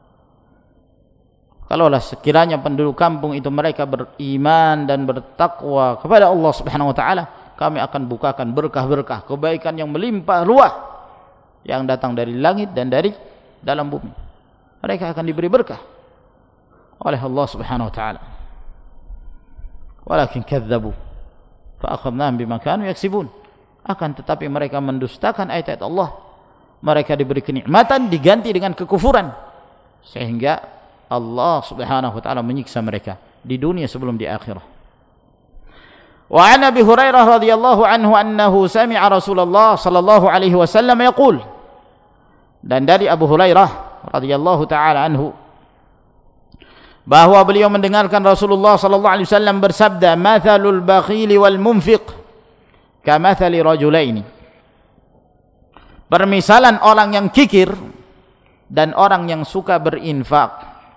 Kalaulah sekiranya penduduk kampung itu mereka beriman dan bertakwa kepada Allah Subhanahu wa taala, kami akan bukakan berkah-berkah, kebaikan yang melimpah ruah yang datang dari langit dan dari dalam bumi. Mereka akan diberi berkah oleh Allah Subhanahu wa taala. Walakin kadzabu fa akhadnahum bima kanu yaksibun. Akan tetapi mereka mendustakan ayat-ayat Allah. Mereka diberi kenikmatan diganti dengan kekufuran, sehingga Allah Subhanahu wa taala menyiksa mereka di dunia sebelum di akhirat. Wa an Abi Hurairah radhiyallahu anhu annahu sami'a Rasulullah sallallahu alaihi wasallam yaqul. Dan dari Abu Hurairah radhiyallahu taala anhu bahwa beliau mendengarkan Rasulullah sallallahu alaihi wasallam bersabda, "Mathalul bakhili wal munfiq kamathali rajulaini." Permisalan orang yang kikir dan orang yang suka berinfak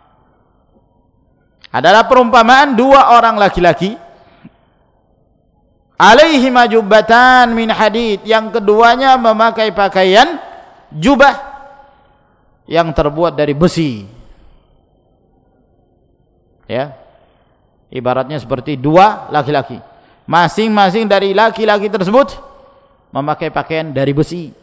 adalah perumpamaan dua orang laki-laki, alaihima jubbatan min hadid, yang keduanya memakai pakaian jubah yang terbuat dari besi. Ya, ibaratnya seperti dua laki-laki, masing-masing dari laki-laki tersebut memakai pakaian dari besi,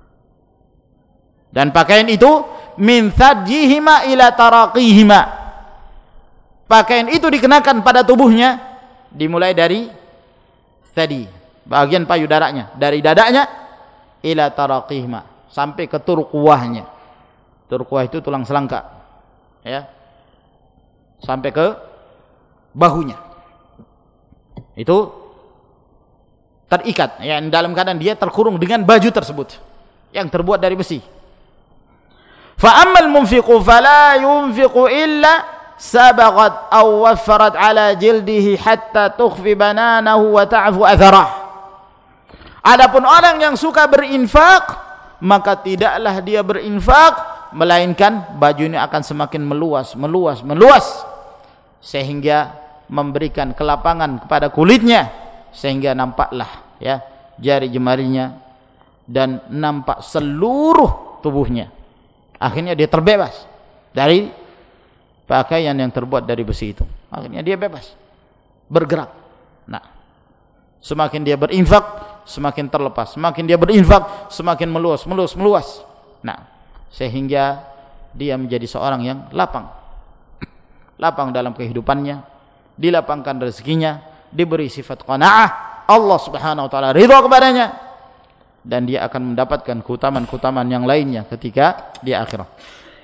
dan pakaian itu min thadjihima ila taraqihima, pakaian itu dikenakan pada tubuhnya dimulai dari tadi bagian payudaranya, dari dadanya ila taraqihima sampai ke turquwahnya. Turquwah itu tulang selangka, ya, sampai ke bahunya. Itu terikat, ya, dalam keadaan dia terkurung dengan baju tersebut yang terbuat dari besi. Fa ammal munfiqu fala yunfiqu illa sabaqat aw waffarat ala jildihi hatta tukhfi bananahu wa ta'fu atharah. Adapun orang yang suka berinfak, maka tidaklah dia berinfak melainkan bajunya akan semakin meluas, meluas, meluas, sehingga memberikan kelapangan kepada kulitnya, sehingga nampaklah, ya, jari jemarinya dan nampak seluruh tubuhnya. Akhirnya dia terbebas dari pakaian yang terbuat dari besi itu. Akhirnya dia bebas bergerak. Nah, semakin dia berinfak semakin terlepas, semakin dia berinfak semakin meluas, meluas, meluas. Nah, sehingga dia menjadi seorang yang lapang, lapang dalam kehidupannya, dilapangkan rezekinya, diberi sifat qanaah, Allah Subhanahu wa taala ridha kepadanya, dan dia akan mendapatkan keutamaan-keutamaan yang lainnya ketika di akhirat.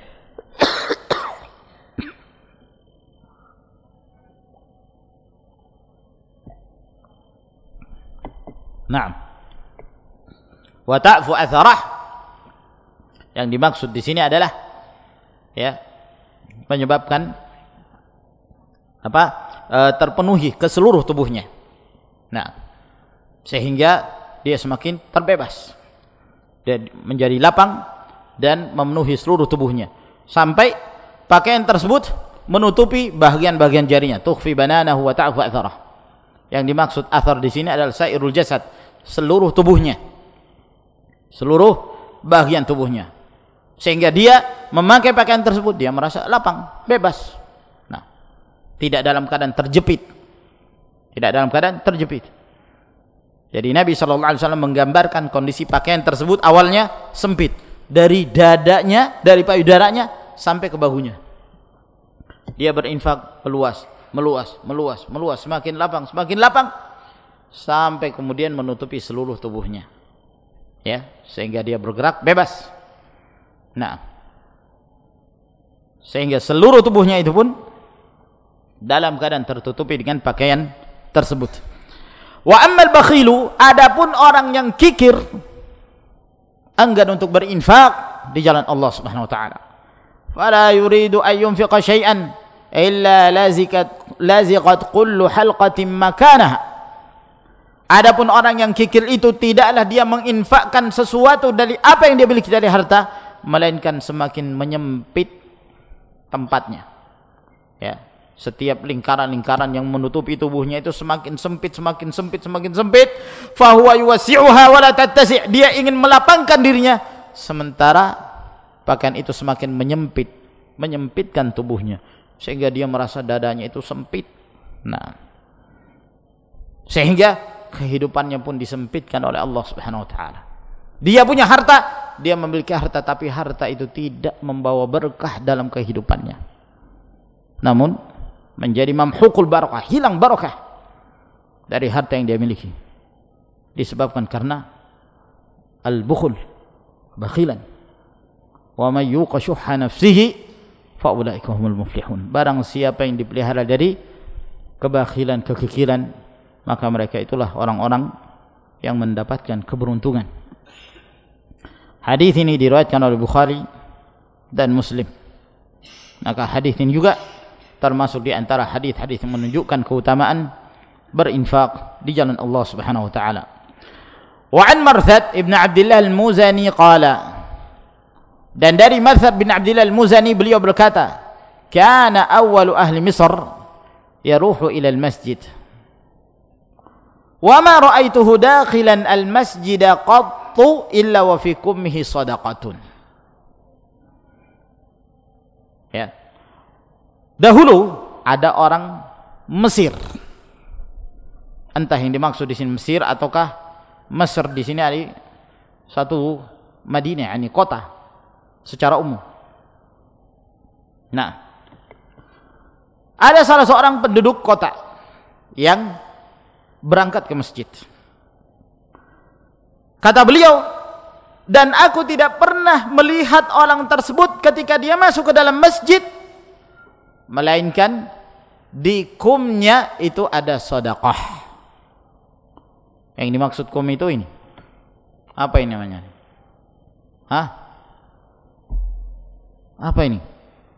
Naam. Wa ta'fu atharah, yang dimaksud di sini adalah, ya, menyebabkan apa? E, terpenuhi ke seluruh tubuhnya. Nah, sehingga dia semakin terbebas, dia menjadi lapang dan memenuhi seluruh tubuhnya, sampai pakaian tersebut menutupi bagian-bagian jarinya. Tukhfi bananahu wa ta'fu atharah. Yang dimaksud athar di sini adalah sairul jasad, seluruh tubuhnya, seluruh bagian tubuhnya, sehingga dia memakai pakaian tersebut dia merasa lapang, bebas. Nah, tidak dalam keadaan terjepit, tidak dalam keadaan terjepit. Jadi Nabi shallallahu alaihi wasallam menggambarkan kondisi pakaian tersebut awalnya sempit, dari dadanya, dari payudaranya sampai ke bahunya. Dia berinfak meluas, meluas, meluas, meluas, semakin lapang, semakin lapang, sampai kemudian menutupi seluruh tubuhnya. Ya, sehingga dia bergerak bebas. Nah, sehingga seluruh tubuhnya itu pun dalam keadaan tertutupi dengan pakaian tersebut. Wa ammal bakhilu, adapun orang yang kikir, enggan untuk berinfak di jalan Allah Subhanahu wa taala. Fala yuridu an yunfiqa syai'an illa lazikat laziqat kullu halqatin makanaha. Adapun orang yang kikir itu tidaklah dia menginfakkan sesuatu dari apa yang dia miliki dari harta, melainkan semakin menyempit tempatnya. Ya. Setiap lingkaran-lingkaran yang menutupi tubuhnya itu semakin sempit, semakin sempit, semakin sempit. Fahuwa yuwasi'uha wa la tattasi'. Dia ingin melapangkan dirinya, sementara pakaian itu semakin menyempit, menyempitkan tubuhnya, sehingga dia merasa dadanya itu sempit. Nah, sehingga kehidupannya pun disempitkan oleh Allah Subhanahu wa taala. Dia punya harta, dia memiliki harta, tapi harta itu tidak membawa berkah dalam kehidupannya. Namun menjadi mamhukul barakah, hilang barakah dari harta yang dia miliki, disebabkan karena al-bukhul, bakhilan. Wa may yuqa syuhha nafsihi fa ulaika humul muflihun. Barang siapa yang dipelihara dari kebakhilan, kekikiran, maka mereka itulah orang-orang yang mendapatkan keberuntungan. Hadis ini diriwayatkan oleh Bukhari dan Muslim. Maka hadis ini juga termasuk di antara hadis-hadis yang menunjukkan keutamaan berinfak di jalan Allah Subhanahu wa taala. Wa an Marthad ibn Abdullah al-Muzani qala, dan dari Marthad bin Abdullah al-Muzani beliau berkata, kana awwalu ahli Misr yaruhu ila al-masjid wa ma ra'aituhu dakhilan al-masjid qattu illa wa fi kummihi sadaqatun. Ya. Dahulu ada orang Mesir. Entah yang dimaksud di sini Mesir ataukah Mesir di sini ada satu Madinah, yakni kota secara umum. Nah, ada salah seorang penduduk kota yang berangkat ke masjid. Kata beliau, dan aku tidak pernah melihat orang tersebut ketika dia masuk ke dalam masjid, melainkan di kumnya itu ada sedekah. Yang dimaksud kum itu ini apa ini namanya? Hah? Apa ini?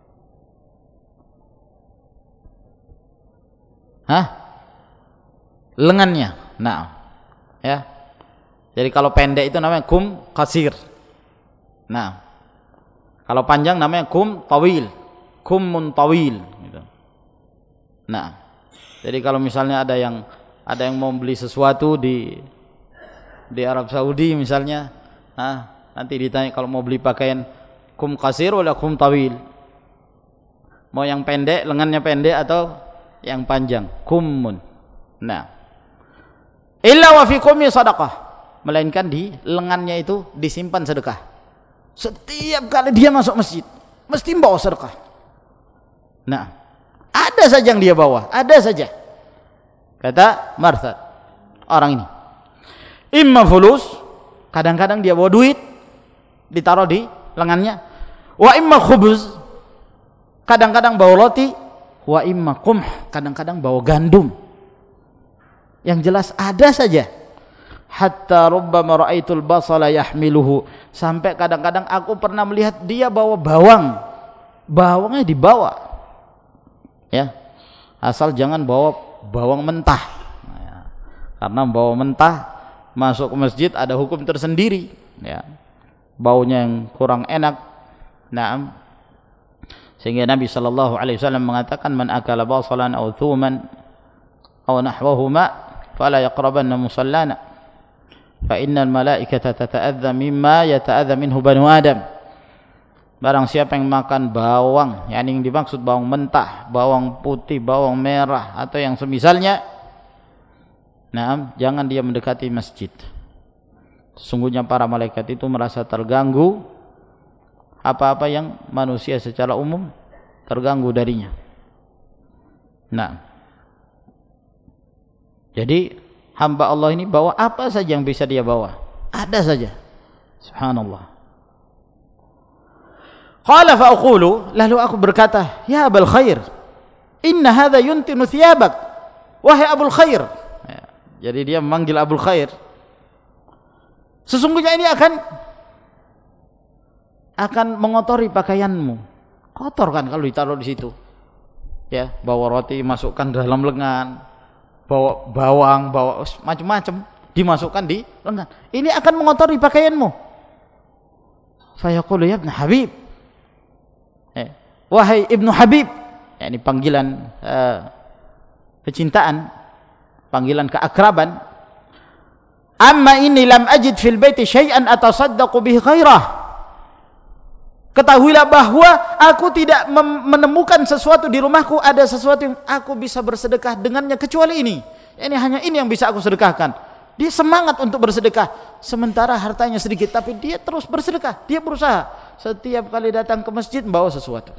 Hah? Lengannya. Nah, ya. Jadi kalau pendek itu namanya kum qasir. Nah, kalau panjang namanya kum tawil. Kummun tawil gitu. Nah, jadi kalau misalnya ada yang ada yang mau beli sesuatu di di Arab Saudi misalnya, nah, nanti ditanya kalau mau beli pakaian kum qasir atau kum tawil, mau yang pendek, lengannya pendek atau yang panjang, kummun. Nah, illa wa fi kummi sadaqah, melainkan di lengannya itu disimpan sedekah. Setiap kali dia masuk masjid mesti bawa sedekah. Nah, ada saja yang dia bawa, ada saja. Kata Marthad, orang ini imma fulus, kadang-kadang dia bawa duit ditaruh di lengannya, wa imma khubuz, kadang-kadang bawa roti, wa imma qumh, kadang-kadang bawa gandum. Yang jelas ada saja. Hatta rubbama ra'aitul basala yahmiluhu, sampai kadang-kadang aku pernah melihat dia bawa bawang. Bawangnya dibawa. Ya, asal jangan bawa bawang mentah. Nah, ya. Karena bawa mentah masuk ke masjid ada hukum tersendiri. Ya, baunya yang kurang enak. Nah, sehingga Nabi Shallallahu Alaihi Wasallam mengatakan, man akala basalan aw thuman aw nahwahuma fala yaqrabanna musallana, fa innal malaikata tata'adza mimma yata'adza minhu banu Adam. Barang siapa yang makan bawang, yakni yang dimaksud bawang mentah, bawang putih, bawang merah atau yang semisalnya, Naam, jangan dia mendekati masjid. Sesungguhnya para malaikat itu merasa terganggu apa-apa yang manusia secara umum terganggu darinya. Nah, jadi hamba Allah ini bawa apa saja yang bisa dia bawa, ada saja. Subhanallah. Qala fa aqulu, lalu aku berkata, ya Abul Khair, inna hadha yuntinu thiyabak, wahai Abul Khair. Ya, jadi dia memanggil Abul Khair. Sesungguhnya ini akan akan mengotori pakaianmu. Kotor kan kalau ditaruh di situ. Ya, bawa roti masukkan dalam lengan, bawa bawang, bawa macam-macam dimasukkan di lengan. Ini akan mengotori pakaianmu. Fa yaqulu ya Ibnu Habib. Eh, wahai Ibnu Habib. Ya, ini panggilan uh, kecintaan, panggilan keakraban. Amma inni lam ajid fil baiti syai'an atasaddaqu bihi ghairah. Ketahuilah bahwa aku tidak menemukan sesuatu di rumahku, ada sesuatu yang aku bisa bersedekah dengannya kecuali ini. Ini hanya ini yang bisa aku sedekahkan. Dia semangat untuk bersedekah, sementara hartanya sedikit, tapi dia terus bersedekah. Dia berusaha setiap kali datang ke masjid membawa sesuatu.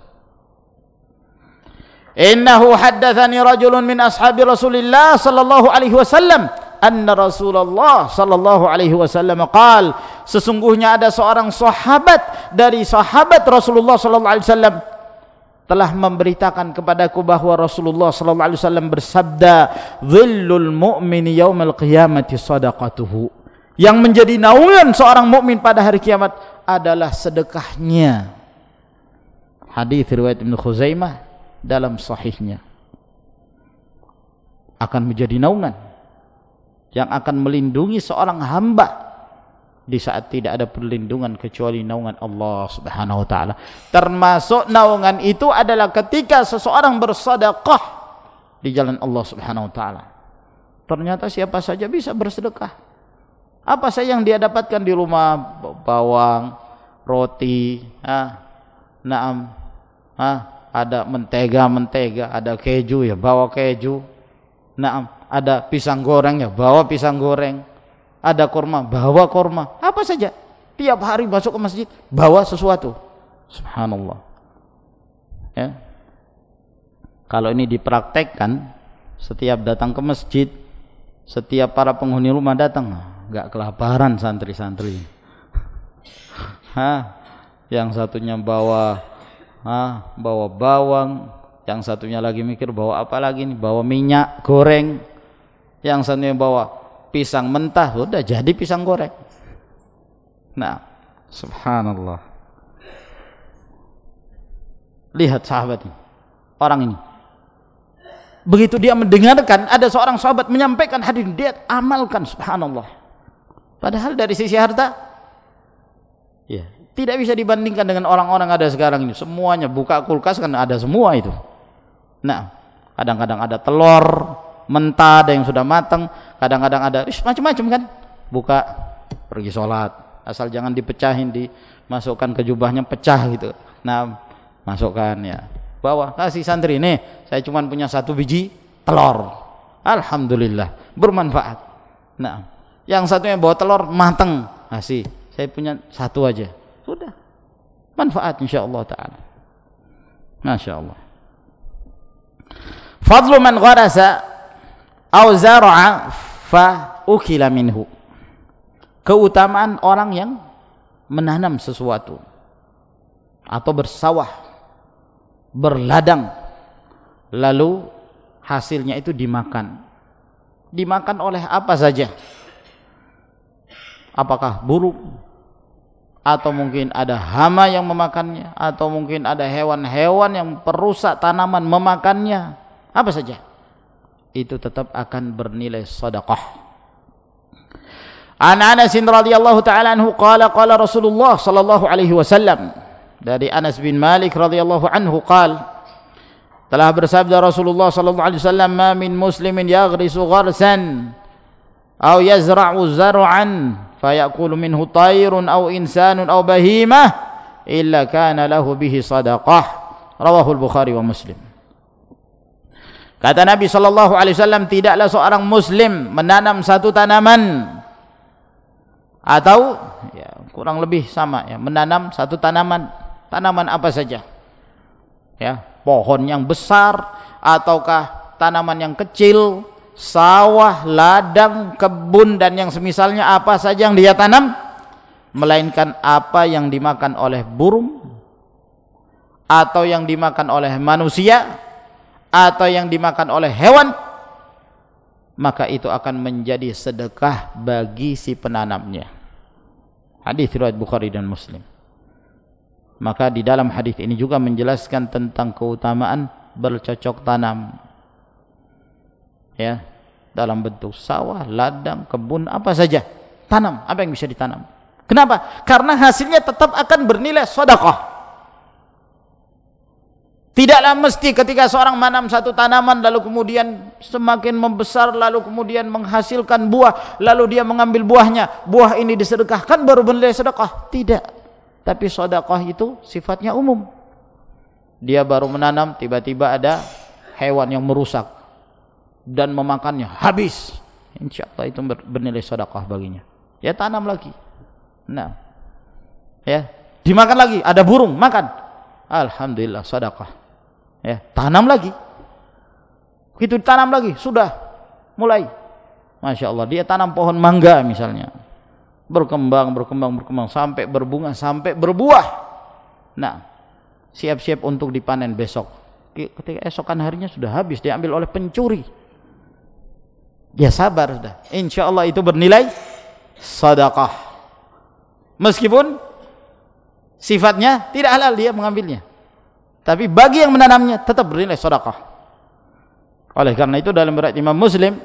Innahu haddatsani rajulun min ashabi Rasulillah sallallahu alaihi wasallam anna Rasulullah sallallahu alaihi wasallam qaal, sesungguhnya ada seorang sahabat dari sahabat Rasulullah sallallahu alaihi wasallam telah memberitakan kepadaku bahwa Rasulullah sallallahu alaihi wasallam bersabda, dhillul mu'mini yaumal qiyamati sadaqatuhu, yang menjadi naungan seorang mukmin pada hari kiamat adalah sedekahnya. Hadis riwayat Ibnu Khuzaimah dalam sahihnya. Akan menjadi naungan yang akan melindungi seorang hamba di saat tidak ada perlindungan kecuali naungan Allah Subhanahu wa taala. Termasuk naungan itu adalah ketika seseorang bersedekah di jalan Allah Subhanahu wa taala. Ternyata siapa saja bisa bersedekah. Apa saja yang dia dapatkan di rumah, bawang, roti, ah, naam, ah, ada mentega-mentega, ada keju ya, bawa keju. Naam, ada pisang goreng ya, bawa pisang goreng. Ada kurma, bawa kurma. Apa saja. Tiap hari masuk ke masjid, bawa sesuatu. Subhanallah. Ya. Kalau ini dipraktekkan, setiap datang ke masjid, setiap para penghuni rumah datang, enggak kelaparan santri-santri. Hah, yang satunya bawa, ah, bawa bawang. Yang satunya lagi mikir bawa apa lagi nih, bawa minyak goreng. Yang satunya bawa pisang mentah, sudah jadi pisang goreng. Nah, subhanallah. Lihat sahabat ini, orang ini. Begitu dia mendengarkan ada seorang sahabat menyampaikan hadis, dia amalkan, subhanallah. Padahal dari sisi harta, ya, tidak bisa dibandingkan dengan orang-orang ada sekarang ini. Semuanya buka kulkas kan ada semua itu. Nah, kadang-kadang ada telur mentah, ada yang sudah matang, kadang-kadang ada macam-macam kan. Buka, pergi sholat, asal jangan dipecahin, dimasukkan ke jubahnya pecah gitu. Nah, masukkan ya, bawa, kasih santri, nih saya cuma punya satu biji telur, alhamdulillah bermanfaat. Nah, yang satunya bawa telur matang, kasih, saya punya satu aja, sudah manfaat insyaallah taala. Masya Allah. Fadlu man gharasa aw zar'a fa ukila minhu, keutamaan orang yang menanam sesuatu atau bersawah, berladang, lalu hasilnya itu dimakan. Dimakan oleh apa saja? Apakah burung, atau mungkin ada hama yang memakannya, atau mungkin ada hewan-hewan yang perusak tanaman memakannya, apa saja, itu tetap akan bernilai sedekah. An Anas radhiyallahu taala anhu qala qala Rasulullah sallallahu alaihi wasallam, dari Anas bin Malik radhiyallahu anhu qala, telah bersabda Rasulullah sallallahu alaihi wasallam, ma min muslimin yaghrisu gharsan aw yazra'u zar'an fayakulu minhu tayrun aw insanun aw bahimah illa kana lahu bihi sadaqah. Rawahul Bukhari wa Muslim. Kata Nabi sallallahu alaihi wasallam, tidaklah seorang muslim menanam satu tanaman atau ya, kurang lebih sama ya, menanam satu tanaman, tanaman apa saja. Ya, pohon yang besar ataukah tanaman yang kecil, sawah, ladang, kebun dan yang semisalnya, apa saja yang dia tanam, melainkan apa yang dimakan oleh burung atau yang dimakan oleh manusia atau yang dimakan oleh hewan, maka itu akan menjadi sedekah bagi si penanamnya. Hadis riwayat Bukhari dan Muslim. Maka di dalam hadis ini juga menjelaskan tentang keutamaan bercocok tanam, ya, dalam bentuk sawah, ladang, kebun, apa saja, tanam apa yang bisa ditanam. Kenapa? Karena hasilnya tetap akan bernilai sedekah. Tidaklah mesti ketika seorang menanam satu tanaman lalu kemudian semakin membesar, lalu kemudian menghasilkan buah, lalu dia mengambil buahnya, buah ini disedekahkan baru bernilai sedekah. Tidak. Tapi sedekah itu sifatnya umum. Dia baru menanam, tiba-tiba ada hewan yang merusak dan memakannya habis, insya Allah itu bernilai sedekah baginya. Ya, tanam lagi. Nah, ya, dimakan lagi, ada burung makan, alhamdulillah sedekah. Ya, tanam lagi, begitu tanam lagi, sudah mulai, masya Allah, dia tanam pohon mangga misalnya, berkembang, berkembang, berkembang sampai berbunga, sampai berbuah. Nah, siap-siap untuk dipanen besok. Ketika esokan harinya sudah habis, diambil oleh pencuri. Ya sabar sudah, insya Allah itu bernilai sedekah. Meskipun sifatnya tidak halal dia mengambilnya, tapi bagi yang menanamnya tetap bernilai sedekah. Oleh karena itu dalam riwayat Imam Muslim,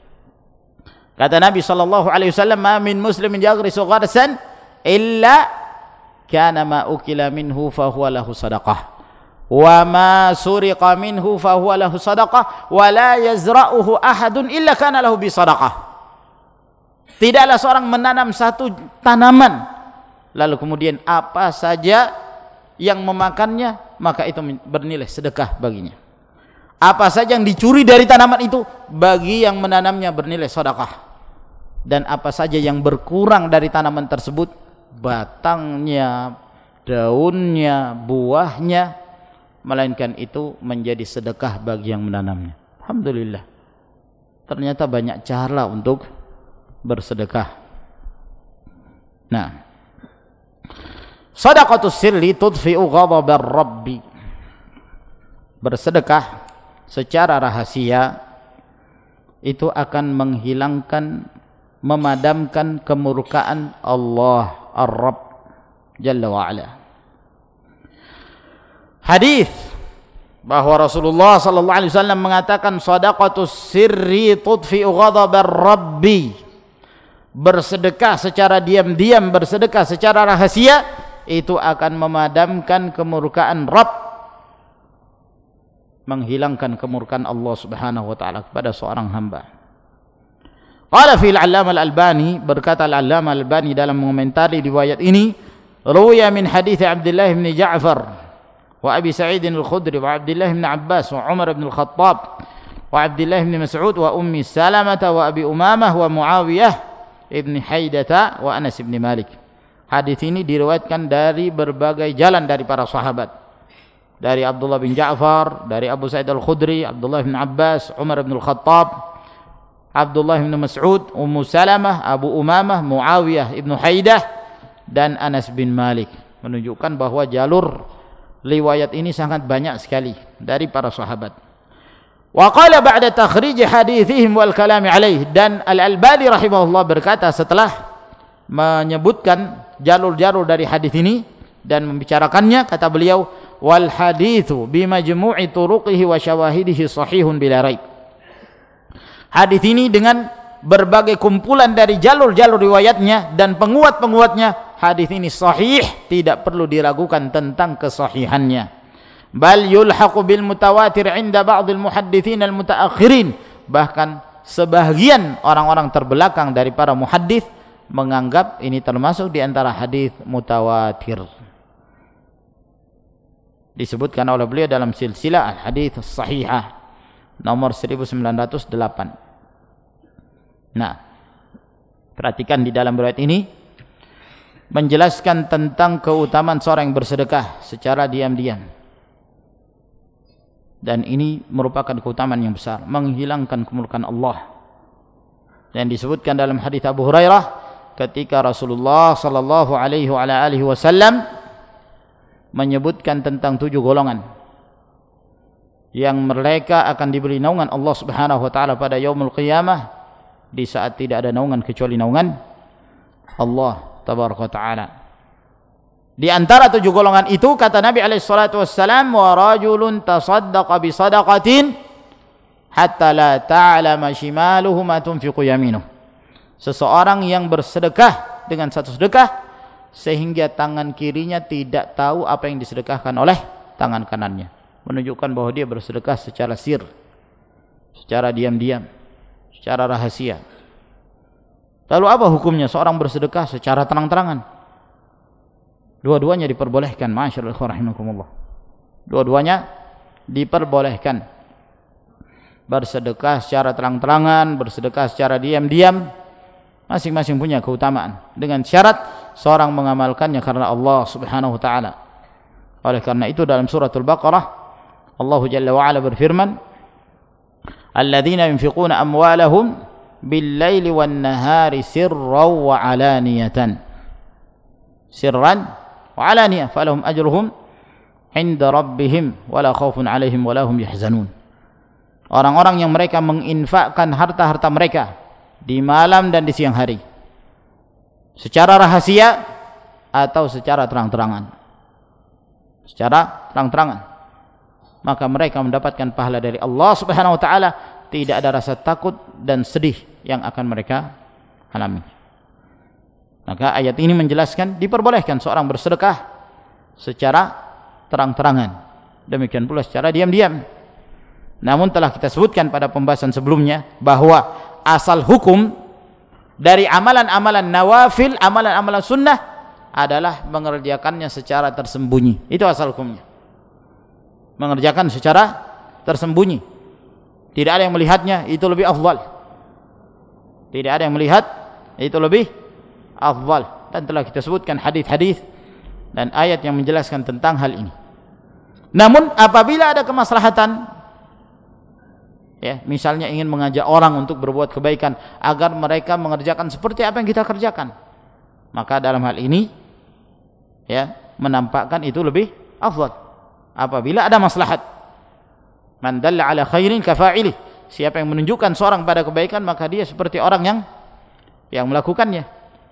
kata Nabi sallallahu alaihi wasallam, "Ma min muslimin yaghrisu gharsan illa kana ma ukila minhu fa huwa lahu sadaqah wa ma suriqa minhu fa huwa lahu sadaqah wa la yazra'uhu ahadun illa kana lahu bi sadaqah." Tidaklah seorang menanam satu tanaman lalu kemudian apa saja yang memakannya maka itu bernilai sedekah baginya. Apa saja yang dicuri dari tanaman itu bagi yang menanamnya bernilai sedekah. Dan apa saja yang berkurang dari tanaman tersebut, batangnya, daunnya, buahnya, melainkan itu menjadi sedekah bagi yang menanamnya. Alhamdulillah. Ternyata banyak cara untuk bersedekah. Nah, sadaqatus sirri tudfi'u ghadabar rabbi. Bersedekah secara rahasia itu akan menghilangkan, memadamkan kemurkaan Allah Ar-Rabb Jalla wa Ala. Hadis bahwa Rasulullah sallallahu alaihi wasallam mengatakan sadaqatus sirri tudfi'u ghadabar rabbi. Bersedekah secara diam-diam, bersedekah secara rahasia itu akan memadamkan kemurkaan Rabb, menghilangkan kemurkaan Allah Subhanahu wa taala kepada seorang hamba. Qala fil Allamah Al-Albani, berkata Al-Allamah Al-Albani dalam mengomentari riwayat ini, ruwiya min hadits Abdullah bin Ja'far wa Abi Sa'id Al-Khudri wa Abdullah bin Abbas wa Umar bin Al-Khattab wa Abdullah bin Mas'ud wa Ummi Salamah wa Abi Umamah wa Muawiyah ibn Haidah wa Anas bin Malik. Hadis ini diriwayatkan dari berbagai jalan dari para sahabat. Dari Abdullah bin Ja'far, dari Abu Sa'id Al-Khudri, Abdullah bin Abbas, Umar bin Al-Khattab, Abdullah bin Mas'ud, Ummu Salamah, Abu Umamah, Muawiyah ibn Haidah dan Anas bin Malik. Menunjukkan bahwa jalur riwayat ini sangat banyak sekali dari para sahabat. Wa qala ba'da takhrij hadithihim wal kalami alaih, dan Al-Albani rahimahullah berkata setelah menyebutkan jalur-jalur dari hadis ini dan membicarakannya, kata beliau, wal haditsu bi majmu'i turuqihi wa syawahidihi sahihun bila raib. Hadis ini dengan berbagai kumpulan dari jalur-jalur riwayatnya dan penguat-penguatnya, hadis ini sahih, tidak perlu diragukan tentang kesahihannya. Bal yulhaqu bil mutawatir 'inda ba'dil muhadditsin al mutaakhirin, bahkan sebagian orang-orang terbelakang dari para muhaddits menganggap ini termasuk di antara hadis mutawatir. Disebutkan oleh beliau dalam silsilah al hadits sahihah nomor seribu sembilan ratus delapan. Nah, perhatikan di dalam riwayat ini menjelaskan tentang keutamaan seorang yang bersedekah secara diam-diam. Dan ini merupakan keutamaan yang besar, menghilangkan kemurkaan Allah. Dan disebutkan dalam hadis Abu Hurairah ketika Rasulullah sallallahu alaihi wasallam menyebutkan tentang tujuh golongan yang mereka akan diberi naungan Allah Subhanahu wa taala pada yaumul qiyamah, di saat tidak ada naungan kecuali naungan Allah tabaraka taala. Di antara tujuh golongan itu kata Nabi alaihi salatu wassalam, wa rajulun tasaddaqa bi sadaqatin hatta la ta'lama shimaluhu ma tunfiqu yaminuh. Seseorang yang bersedekah dengan satu sedekah sehingga tangan kirinya tidak tahu apa yang disedekahkan oleh tangan kanannya, menunjukkan bahwa dia bersedekah secara sir, secara diam-diam, secara rahasia. Lalu apa hukumnya seorang bersedekah secara terang-terangan? Dua-duanya diperbolehkan, ma'asyiral ikhwan rahimakumullah. Dua-duanya diperbolehkan. Bersedekah secara terang-terangan, bersedekah secara diam-diam, masing-masing punya keutamaan, dengan syarat seorang mengamalkannya karena Allah Subhanahu wa taala. Oleh karena itu dalam suratul Baqarah Allah Jalla wa Ala berfirman, alladzina yunfiquna amwalahum bil-laili wan-nahari sirran wa 'alaniyatan. Sirran wa 'alaniyah falahum ajruhum 'inda rabbihim wala khaufun 'alaihim wala hum yahzanun. Orang-orang yang mereka menginfakkan harta-harta mereka di malam dan di siang hari, secara rahasia atau secara terang-terangan. Secara terang-terangan, maka mereka mendapatkan pahala dari Allah Subhanahu wa taala, tidak ada rasa takut dan sedih yang akan mereka alami. Maka ayat ini menjelaskan diperbolehkan seorang bersedekah secara terang-terangan, demikian pula secara diam-diam. Namun telah kita sebutkan pada pembahasan sebelumnya bahwa asal hukum dari amalan-amalan nawafil, amalan-amalan sunnah adalah mengerjakannya secara tersembunyi. Itu asal hukumnya. Mengerjakan secara tersembunyi. Tidak ada yang melihatnya, itu lebih afdal. Tidak ada yang melihat, itu lebih afdal. Dan telah kita sebutkan hadis-hadis dan ayat yang menjelaskan tentang hal ini. Namun apabila ada kemaslahatan, ya, misalnya ingin mengajak orang untuk berbuat kebaikan agar mereka mengerjakan seperti apa yang kita kerjakan, maka dalam hal ini, ya, menampakkan itu lebih afdal. Apabila ada maslahat, man dalla ala khairin kafa'ilih, siapa yang menunjukkan seorang pada kebaikan maka dia seperti orang yang yang melakukannya.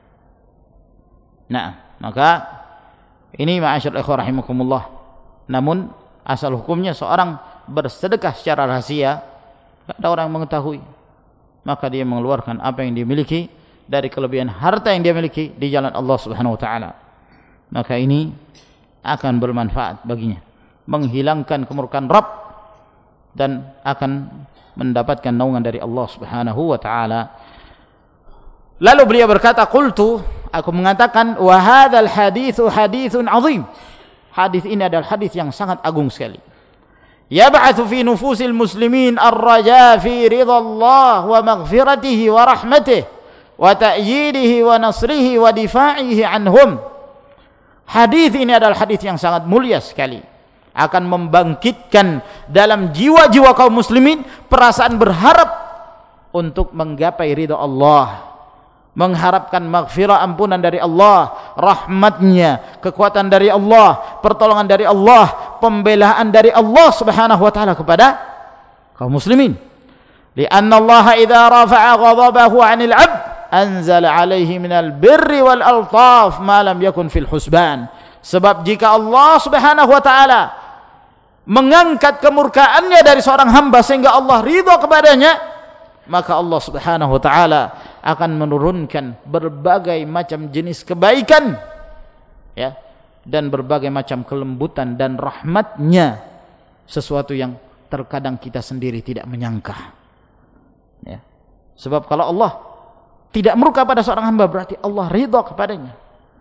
Nah, maka ini ma'asyiral ikhwan rahimakumullah. Namun asal hukumnya seorang bersedekah secara rahasia, tidak ada orang yang mengetahui, maka dia mengeluarkan apa yang dia miliki dari kelebihan harta yang dia miliki di jalan Allah Subhanahu wa taala. Maka ini akan bermanfaat baginya, menghilangkan kemurkaan Rabb dan akan mendapatkan naungan dari Allah Subhanahu wa taala. Lalu beliau berkata, qultu, aku mengatakan, wa hadzal haditsu haditsun azim. Hadis ini adalah hadis yang sangat agung sekali. Yab'atsu fi nufusil muslimin ar-raja fi ridha Allah wa maghfiratihi wa rahmatihi wa ta'yidihi wa nasrihi wa difa'ihi anhum. Hadis ini adalah hadis yang sangat mulia sekali, akan membangkitkan dalam jiwa-jiwa kaum muslimin perasaan berharap untuk menggapai ridha Allah, mengharapkan maghfirah, ampunan dari Allah, rahmatnya, kekuatan dari Allah, pertolongan dari Allah, pembelaan dari Allah Subhanahu wa taala kepada kaum muslimin. Lianna Allah idza rafa'a ghadabahu 'anil 'abd anzala 'alaihi minal birri wal altaf ma lam yakun fil husban. Sebab jika Allah Subhanahu wa taala mengangkat kemurkaannya dari seorang hamba sehingga Allah ridha kepadanya, maka Allah Subhanahu wa taala akan menurunkan berbagai macam jenis kebaikan, ya, dan berbagai macam kelembutan dan rahmatnya, sesuatu yang terkadang kita sendiri tidak menyangka, ya. Sebab kalau Allah tidak murka pada seorang hamba berarti Allah ridha kepadanya.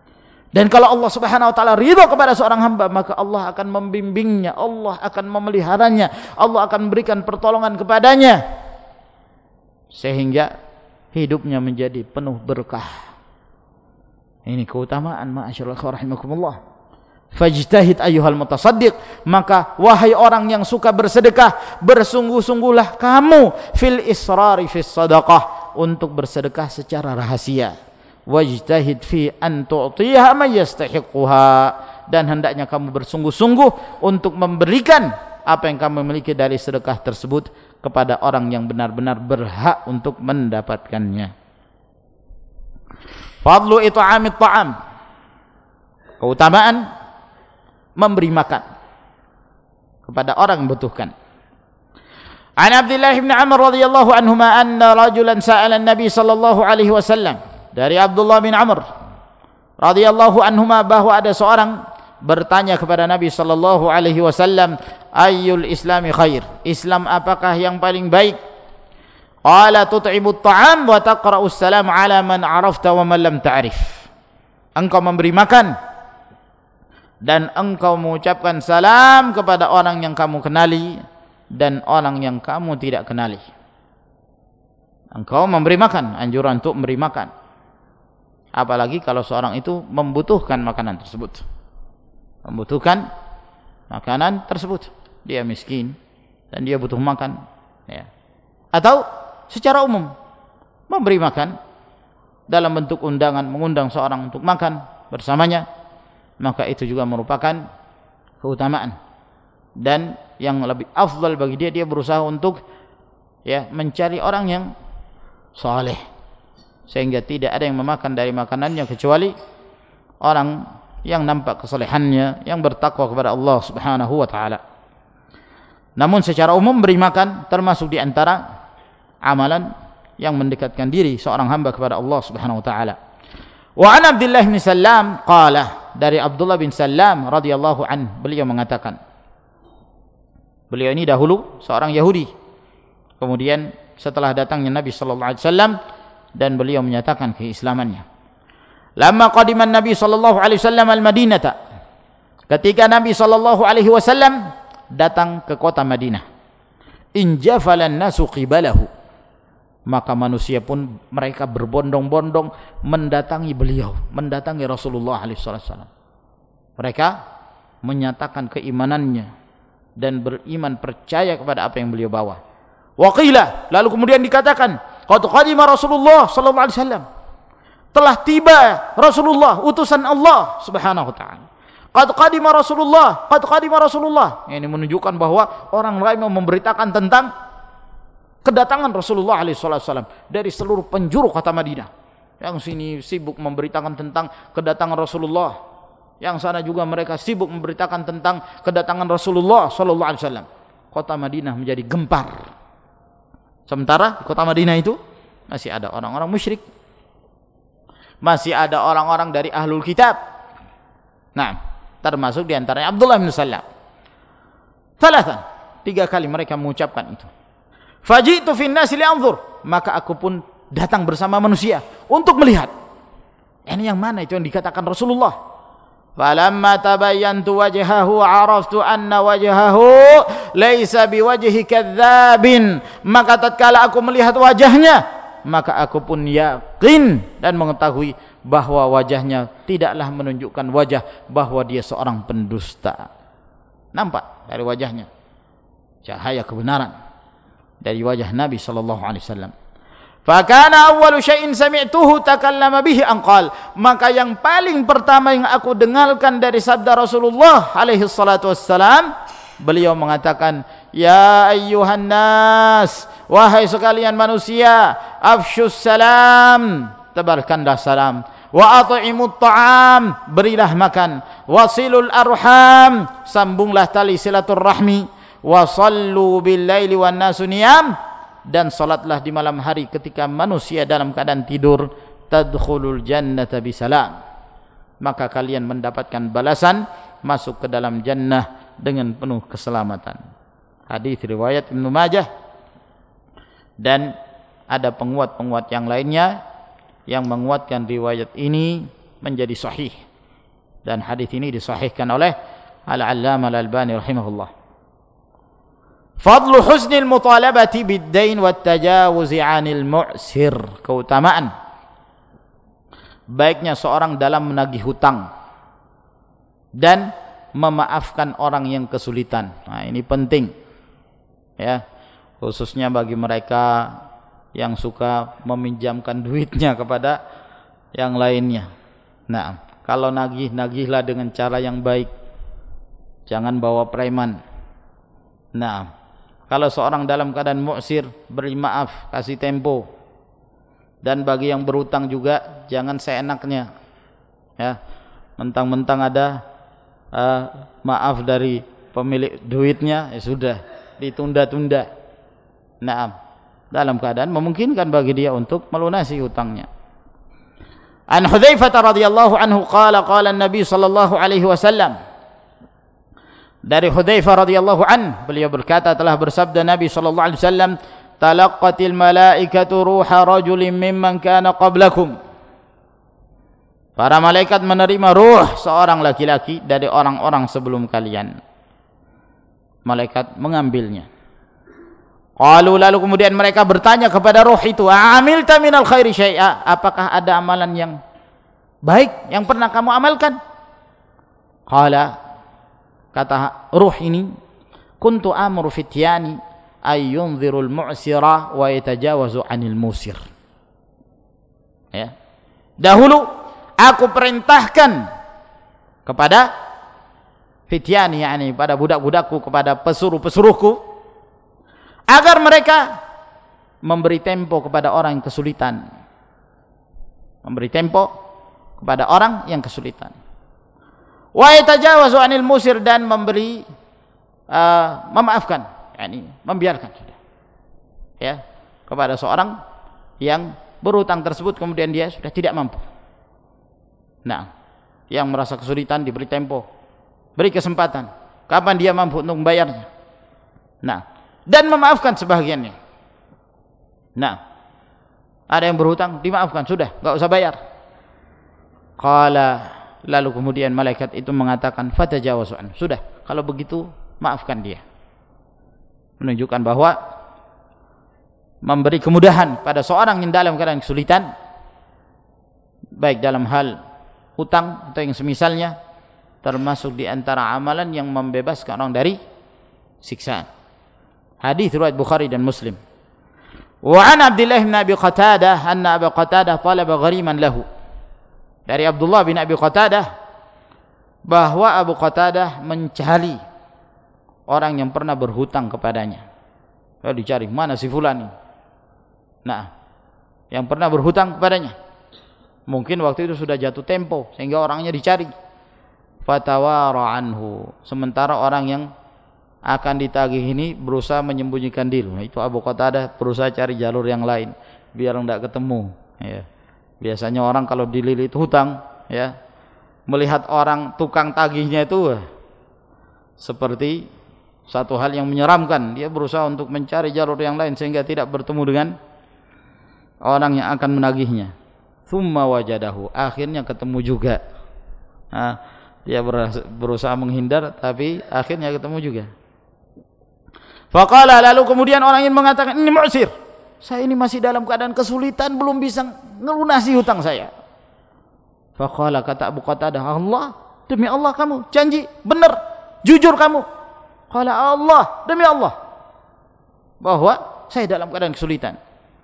Dan kalau Allah Subhanahu wa taala ridha kepada seorang hamba, maka Allah akan membimbingnya, Allah akan memeliharanya, Allah akan memberikan pertolongan kepadanya sehingga hidupnya menjadi penuh berkah. Ini keutamaan ma'asyiral rahimakumullah. Fajtahid ayyuhal mutasaddiq, maka wahai orang yang suka bersedekah, bersungguh-sungguhlah kamu fil israri fis sadaqah, untuk bersedekah secara rahasia. Wajtahid fi an tu'tiha man yastahiquha, dan hendaknya kamu bersungguh-sungguh untuk memberikan apa yang kamu miliki dari sedekah tersebut kepada orang yang benar-benar berhak untuk mendapatkannya. Fadlu it'amit ta'am, keutamaan memberi makan kepada orang yang membutuhkan. An Abdullah bin Amr radhiyallahu anhuma anna rajulan sa'ala an-nabi sallallahu alaihi wasallam, dari Abdullah bin Amr radhiyallahu anhuma bahwa ada seorang bertanya kepada Nabi sallallahu alaihi wasallam, ayyul islami khair, Islam apakah yang paling baik? Qala tut'imut ta'am wa taqra'us salam ala man 'arafta wa man lam ta'rif. Engkau memberi makan dan engkau mengucapkan salam kepada orang yang kamu kenali dan orang yang kamu tidak kenali. Engkau memberi makan, anjuran untuk memberi makan. Apalagi kalau seorang itu membutuhkan makanan tersebut. Membutuhkan makanan tersebut. Dia miskin dan dia butuh makan. Ya. Atau secara umum memberi makan dalam bentuk undangan, mengundang seorang untuk makan bersamanya, maka itu juga merupakan keutamaan. Dan yang lebih afdal bagi dia, dia berusaha untuk ya mencari orang yang saleh, sehingga tidak ada yang memakan dari makanannya kecuali orang yang nampak kesalehannya, yang bertakwa kepada Allah Subhanahu wa taala. Namun secara umum beri makan termasuk di antara amalan yang mendekatkan diri seorang hamba kepada Allah Subhanahu wa taala. Wa an Abdullah bin Salam qala, dari Abdullah bin Salam radhiyallahu an, beliau mengatakan, beliau ini dahulu seorang Yahudi, kemudian setelah datangnya Nabi sallallahu alaihi wasallam dan beliau menyatakan keislamannya. Lamma qadiman Nabi sallallahu alaihi wasallam al-Madinata, ketika Nabi sallallahu alaihi wasallam datang ke kota Madinah, injafalan nasu qibalahu, maka manusia pun mereka berbondong-bondong mendatangi beliau, mendatangi Rasulullah alaihi wasallam. Mereka menyatakan keimanannya dan beriman, percaya kepada apa yang beliau bawa. Wa qila, lalu kemudian dikatakan, qad qadima Rasulullah sallallahu alaihi wasallam, telah tiba Rasulullah utusan Allah Subhanahu wa taala. Qad qadima Rasulullah, qad qadima Rasulullah. Ini menunjukkan bahwa orang lain memberitakan tentang kedatangan Rasulullah alaihi wasallam dari seluruh penjuru kota Madinah. Yang sini sibuk memberitakan tentang kedatangan Rasulullah, yang sana juga mereka sibuk memberitakan tentang kedatangan Rasulullah sallallahu alaihi wasallam. Kota Madinah menjadi gempar. Sementara di kota Madinah itu masih ada orang-orang musyrik, masih ada orang-orang dari ahlul kitab. Nah, termasuk di antaranya Abdullah bin Salam. Thalathan, tiga kali mereka mengucapkan itu. Faji'tu fin nasi li'anzur, maka aku pun datang bersama manusia untuk melihat. Ini yang mana itu yang dikatakan Rasulullah. Falamma tabayyantu wajhahu araftu anna wajhahu laisa biwajhi kadzabin, maka tatkala aku melihat wajahnya, maka aku pun yakin dan mengetahui bahwa wajahnya tidaklah menunjukkan wajah bahwa dia seorang pendusta. Nampak dari wajahnya cahaya kebenaran dari wajah Nabi sallallahu alaihi wasallam. Fa kana awwalu syai'in sami'tuhu takallama bihi anqal, maka yang paling pertama yang aku dengarkan dari sabda Rasulullah alaihi salatu wassalam, beliau mengatakan, ya ayyuhan nas, wahai sekalian manusia, afsyus salam, tebarkanlah salam, wa at'imut ta'am, berilah makan, wasilul arham, sambunglah tali silaturrahmi, wa sallu bil laili wan nasu niyam, dan salatlah di malam hari ketika manusia dalam keadaan tidur, tadkhulul jannata bisalam, maka kalian mendapatkan balasan masuk ke dalam jannah dengan penuh keselamatan. Hadis riwayat Ibnu Majah, dan ada penguat-penguat yang lainnya yang menguatkan riwayat ini menjadi sahih. Dan hadis ini disahihkan oleh Al-Allamah Al-Albani rahimahullah. Fadlu husnil mutalabati bid-dain wat tajawuzi 'anil mu'sir. Keutamaan baiknya seorang dalam menagih hutang dan memaafkan orang yang kesulitan. Nah, ini penting. Ya, khususnya bagi mereka yang suka meminjamkan duitnya kepada yang lainnya. Nah, kalau nagih, nagihlah dengan cara yang baik. Jangan bawa preman. Nah, kalau seorang dalam keadaan mu'sir, beri maaf, kasih tempo. Dan bagi yang berhutang juga, jangan seenaknya. Ya, mentang-mentang ada uh, maaf dari pemilik duitnya, ya sudah, ditunda-tunda. Nah, dalam keadaan memungkinkan bagi dia untuk melunasi hutangnya. An Hudzaifah radhiyallahu anhu qala qala an-nabi sallallahu alaihi wasallam. Dari Hudzaifah radhiyallahu an, beliau berkata telah bersabda Nabi sallallahu alaihi wasallam, talaqqatil malaikatu ruha rajulin mimman kana qablakum. Para malaikat menerima ruh seorang laki-laki dari orang-orang sebelum kalian. Malaikat mengambilnya. Qalu, lalu kemudian mereka bertanya kepada ruh itu, "Amilta minal khairi syai'a?" Apakah ada amalan yang baik yang pernah kamu amalkan? Qala, kata ruh ini, "Kuntu amru fityani ay yunzirul mu'sira wa yatajawazu 'anil musir." Ya. Dahulu aku perintahkan kepada fityani, yakni pada budak-budakku, kepada pesuruh-pesuruhku, agar mereka memberi tempo kepada orang yang kesulitan. Memberi tempo kepada orang yang kesulitan. Wa yatajawazu 'anil musir, dan memberi uh, memaafkan, yakni membiarkan sudah. Ya, kepada seorang yang berhutang tersebut kemudian dia sudah tidak mampu. Nah, yang merasa kesulitan diberi tempo, beri kesempatan kapan dia mampu untuk membayarnya. Nah, dan memaafkan sebahagiannya. Nah, ada yang berhutang, dimaafkan, sudah, enggak usah bayar. Qala, lalu kemudian malaikat itu mengatakan, fatajawazu an, sudah, kalau begitu maafkan dia. Menunjukkan bahwa memberi kemudahan pada seorang yang dalam keadaan kesulitan, baik dalam hal hutang atau yang semisalnya, termasuk di antara amalan yang membebaskan orang dari siksaan. Hadis riwayat Bukhari dan Muslim. Wa an Abdullah bin Abi Qatadah anna Abu Qatadah talaba ghariman lahu. Dari Abdullah bin Abi Qatadah bahwa Abu Qatadah mencari orang yang pernah berhutang kepadanya. Lalu dicari, mana si fulan ini? Nah, yang pernah berhutang kepadanya. Mungkin waktu itu sudah jatuh tempo sehingga orangnya dicari. Fatawara anhu. Sementara orang yang akan ditagih ini berusaha menyembunyikan diri. Nah, itu Abu Qatadah berusaha cari jalur yang lain biar tidak ketemu. Ya. Biasanya orang kalau dililit hutang, ya, melihat orang tukang tagihnya itu wah, seperti satu hal yang menyeramkan. Dia berusaha untuk mencari jalur yang lain sehingga tidak bertemu dengan orang yang akan menagihnya. Tsumma wajadahu, akhirnya ketemu juga. Nah, dia berusaha menghindar tapi akhirnya ketemu juga. Faqala, lalu kemudian orang ini mengatakan, ini mu'sir, saya ini masih dalam keadaan kesulitan, belum bisa ngelunasi hutang saya. Faqala, kata Abu Qatadah, Allah, demi Allah kamu janji benar, jujur kamu. Qala, Allah, demi Allah, bahwa saya dalam keadaan kesulitan.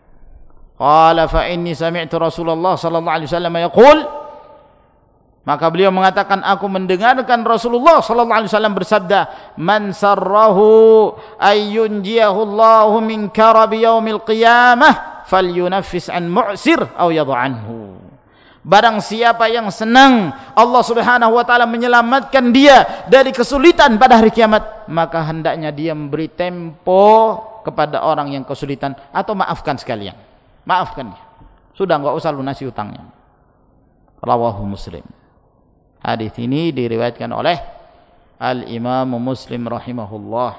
Qala, fa inni sami'tu Rasulullah sallallahu alaihi wasallam yaqul, maka beliau mengatakan, aku mendengarkan Rasulullah sallallahu alaihi wasallam bersabda, man sarrahu ayyunjiyahu Allahu min karabi yaumil qiyamah falyunaffis an mu'sir aw yad'anhu. Barang siapa yang senang Allah Subhanahu wa taala menyelamatkan dia dari kesulitan pada hari kiamat, maka hendaknya dia memberi tempo kepada orang yang kesulitan atau maafkan sekalian. Maafkan dia. Sudah enggak usah lunasi hutangnya. Rawahu Muslim. Hadis ini diriwayatkan oleh Al-Imam Muslim rahimahullah.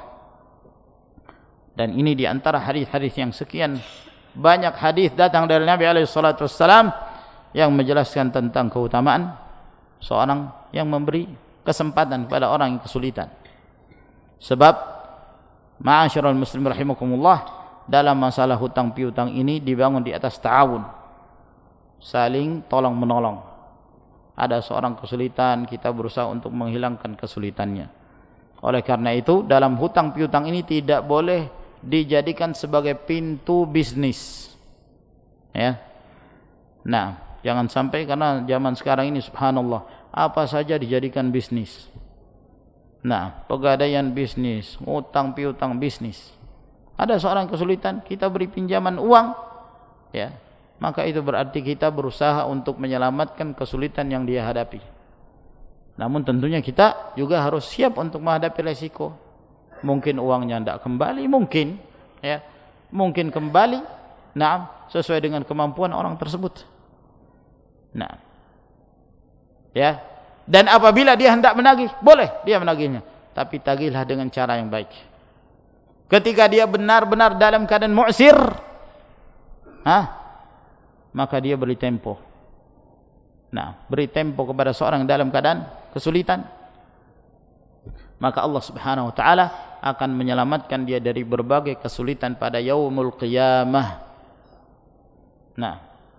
Dan ini di antara hadis-hadis yang sekian banyak hadis datang dari Nabi alaihi salatu wassalam yang menjelaskan tentang keutamaan seorang yang memberi kesempatan kepada orang yang kesulitan. Sebab ma'asyiral muslimin rahimakumullah, dalam masalah hutang piutang ini dibangun di atas ta'awun, saling tolong menolong. Ada seorang kesulitan, kita berusaha untuk menghilangkan kesulitannya. Oleh karena itu, dalam hutang piutang ini tidak boleh dijadikan sebagai pintu bisnis. Ya. Nah, jangan sampai, karena zaman sekarang ini subhanallah, apa saja dijadikan bisnis. Nah, pegadaian bisnis, hutang piutang bisnis. Ada seorang kesulitan, kita beri pinjaman uang, ya, maka itu berarti kita berusaha untuk menyelamatkan kesulitan yang dia hadapi. Namun tentunya kita juga harus siap untuk menghadapi resiko. Mungkin uangnya tidak kembali, mungkin, ya, mungkin kembali, nah, sesuai dengan kemampuan orang tersebut. Nah, ya, dan apabila dia hendak menagih, boleh dia menagihnya, tapi tagihlah dengan cara yang baik. Ketika dia benar-benar dalam keadaan mu'sir, ah, maka dia beri tempo. Nah, beri tempo kepada seorang dalam keadaan kesulitan, maka Allah Subhanahu wa taala akan menyelamatkan dia dari berbagai kesulitan pada yaumul qiyamah. Nah,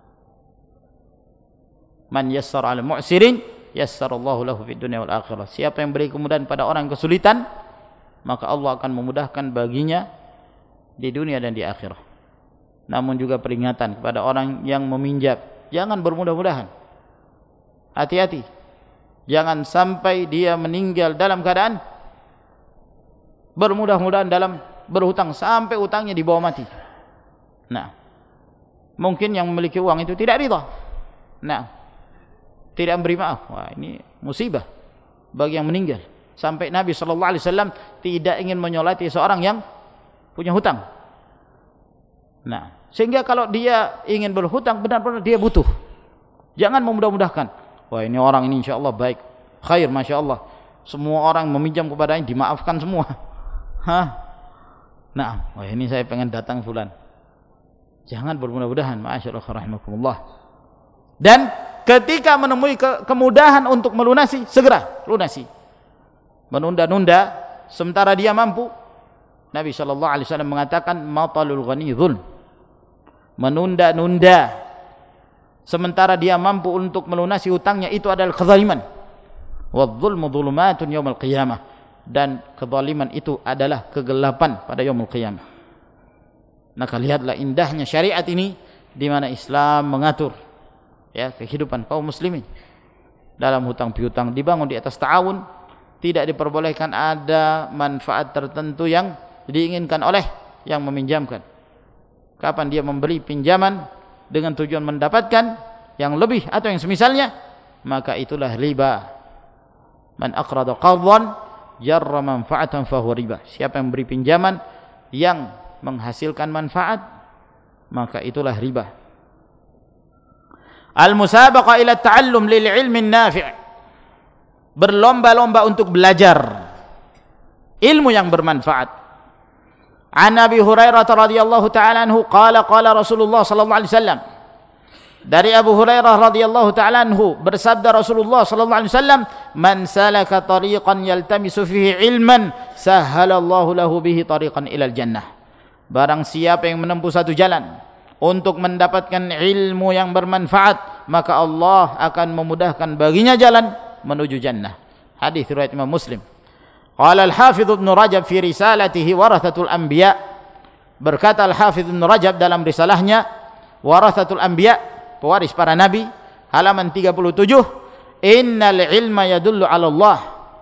man yassara 'ala mu'sirin yassarallahu lahu fid dunya wal akhirah. Siapa yang beri kemudahan pada orang kesulitan, maka Allah akan memudahkan baginya di dunia dan di akhirat. Namun juga peringatan kepada orang yang meminjam, jangan bermudah-mudahan. Hati-hati. Jangan sampai dia meninggal dalam keadaan bermudah-mudahan dalam berhutang sampai hutangnya dibawa mati. Nah, mungkin yang memiliki uang itu tidak ridha. Nah, tidak memberi maaf. Wah, ini musibah bagi yang meninggal. Sampai Nabi shallallahu alaihi wasallam tidak ingin menyolati seorang yang punya hutang. Nah, sehingga kalau dia ingin berhutang, benar-benar dia butuh. Jangan memudah-mudahkan. Wah, ini orang ini insya Allah baik, khair, masya Allah. Semua orang meminjam kepadanya dimaafkan semua. Hah? Nah, wah ini saya pengen datang fulan. Jangan bermudah-mudahan, ma'asyarullah rahimakumullah. Dan ketika menemui ke kemudahan untuk melunasi, segera lunasi. Menunda-nunda sementara dia mampu. Nabi shallallahu alaihi wasallam mengatakan matalul ghani dzulm. Menunda-nunda sementara dia mampu untuk melunasi hutangnya, itu adalah kezaliman. Wadzulmu dzulumatun yaumil qiyamah, dan kezaliman itu adalah kegelapan pada yaumul qiyamah. Maka lihatlah indahnya syariat ini, di mana Islam mengatur, ya, kehidupan kaum muslimin dalam hutang piutang dibangun di atas ta'awun. Tidak diperbolehkan ada manfaat tertentu yang diinginkan oleh yang meminjamkan. Kapan dia memberi pinjaman dengan tujuan mendapatkan yang lebih atau yang semisalnya, maka itulah riba. Man aqrada qardan jarra manfa'atan fahuwa riba. Siapa yang memberi pinjaman yang menghasilkan manfaat, maka itulah riba. Al-musabaqah ila ta'allum lil ilmin nafi'. Berlomba-lomba untuk belajar ilmu yang bermanfaat. An Abi Hurairah radhiyallahu ta'ala anhu qala qala Rasulullah sallallahu alaihi wasallam. Dari Abu Hurairah radhiyallahu ta'ala anhu bersabda Rasulullah sallallahu alaihi wasallam, "Man salaka tariqan yaltamisu fihi ilman, sahhalallahu lahu bihi tariqan ilal jannah." Barang siapa yang menempuh satu jalan untuk mendapatkan ilmu yang bermanfaat, maka Allah akan memudahkan baginya jalan menuju jannah. Hadis riwayat Imam Muslim. Qala al-Hafidz Ibnu Rajab fi risalatihi Warathatul Anbiya. Berkata al-Hafidz Ibnu Rajab dalam risalahnya Warathatul Anbiya, pewaris para nabi, halaman tiga puluh tujuh, innal ilma yadullu 'ala Allah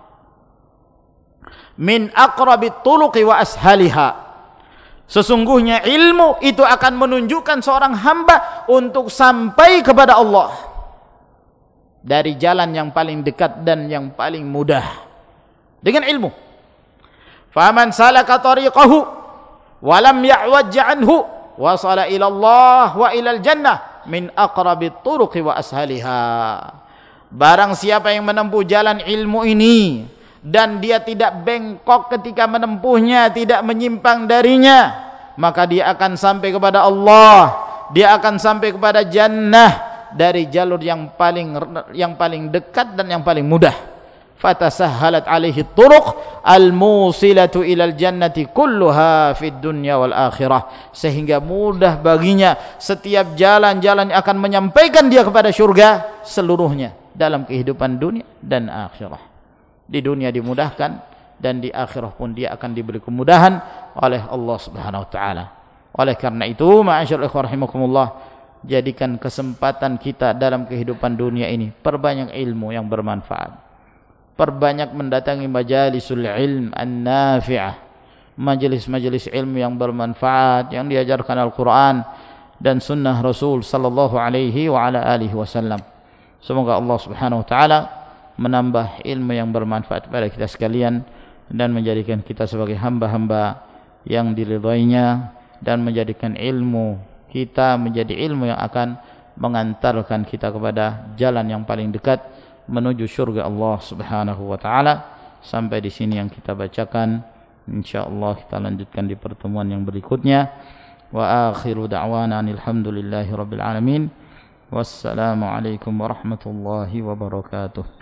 min aqrabit turuqi wa ashaliha. Sesungguhnya ilmu itu akan menunjukkan seorang hamba untuk sampai kepada Allah dari jalan yang paling dekat dan yang paling mudah dengan ilmu. Faman salaka tariqahu wa lam ya'waj anhu wasala ila Allah wa ila al-jannah min aqrabit turuqi wa ashaliha. Barang siapa yang menempuh jalan ilmu ini dan dia tidak bengkok ketika menempuhnya, tidak menyimpang darinya, maka dia akan sampai kepada Allah, dia akan sampai kepada jannah dari jalur yang paling yang paling dekat dan yang paling mudah. Fatasahhalat alaihi turuq al-musilatu ilal jannati kulluha fid dunya wal akhirah, sehingga mudah baginya setiap jalan-jalan yang akan menyampaikan dia kepada surga seluruhnya dalam kehidupan dunia dan akhirat. Di dunia dimudahkan dan di akhirat pun dia akan diberi kemudahan oleh Allah Subhanahu wa taala. Oleh karena itu, ma'asyiral ikhwan rahimakumullah, jadikan kesempatan kita dalam kehidupan dunia ini perbanyak ilmu yang bermanfaat. Perbanyak mendatangi majalisul ilm an-nafi'ah, majelis-majelis ilmu yang bermanfaat yang diajarkan Al-Quran dan sunnah Rasul sallallahu alaihi wa ala alihi wasallam. Semoga Allah Subhanahu wa taala menambah ilmu yang bermanfaat pada kita sekalian dan menjadikan kita sebagai hamba-hamba yang diridainya, dan menjadikan ilmu kita menjadi ilmu yang akan mengantarkan kita kepada jalan yang paling dekat menuju surga Allah Subhanahu wa taala. Sampai di sini yang kita bacakan, insyaallah kita lanjutkan di pertemuan yang berikutnya. Wa akhiru da'wana alhamdulillahi rabbil alamin. Wassalamu alaikum warahmatullahi wabarakatuh.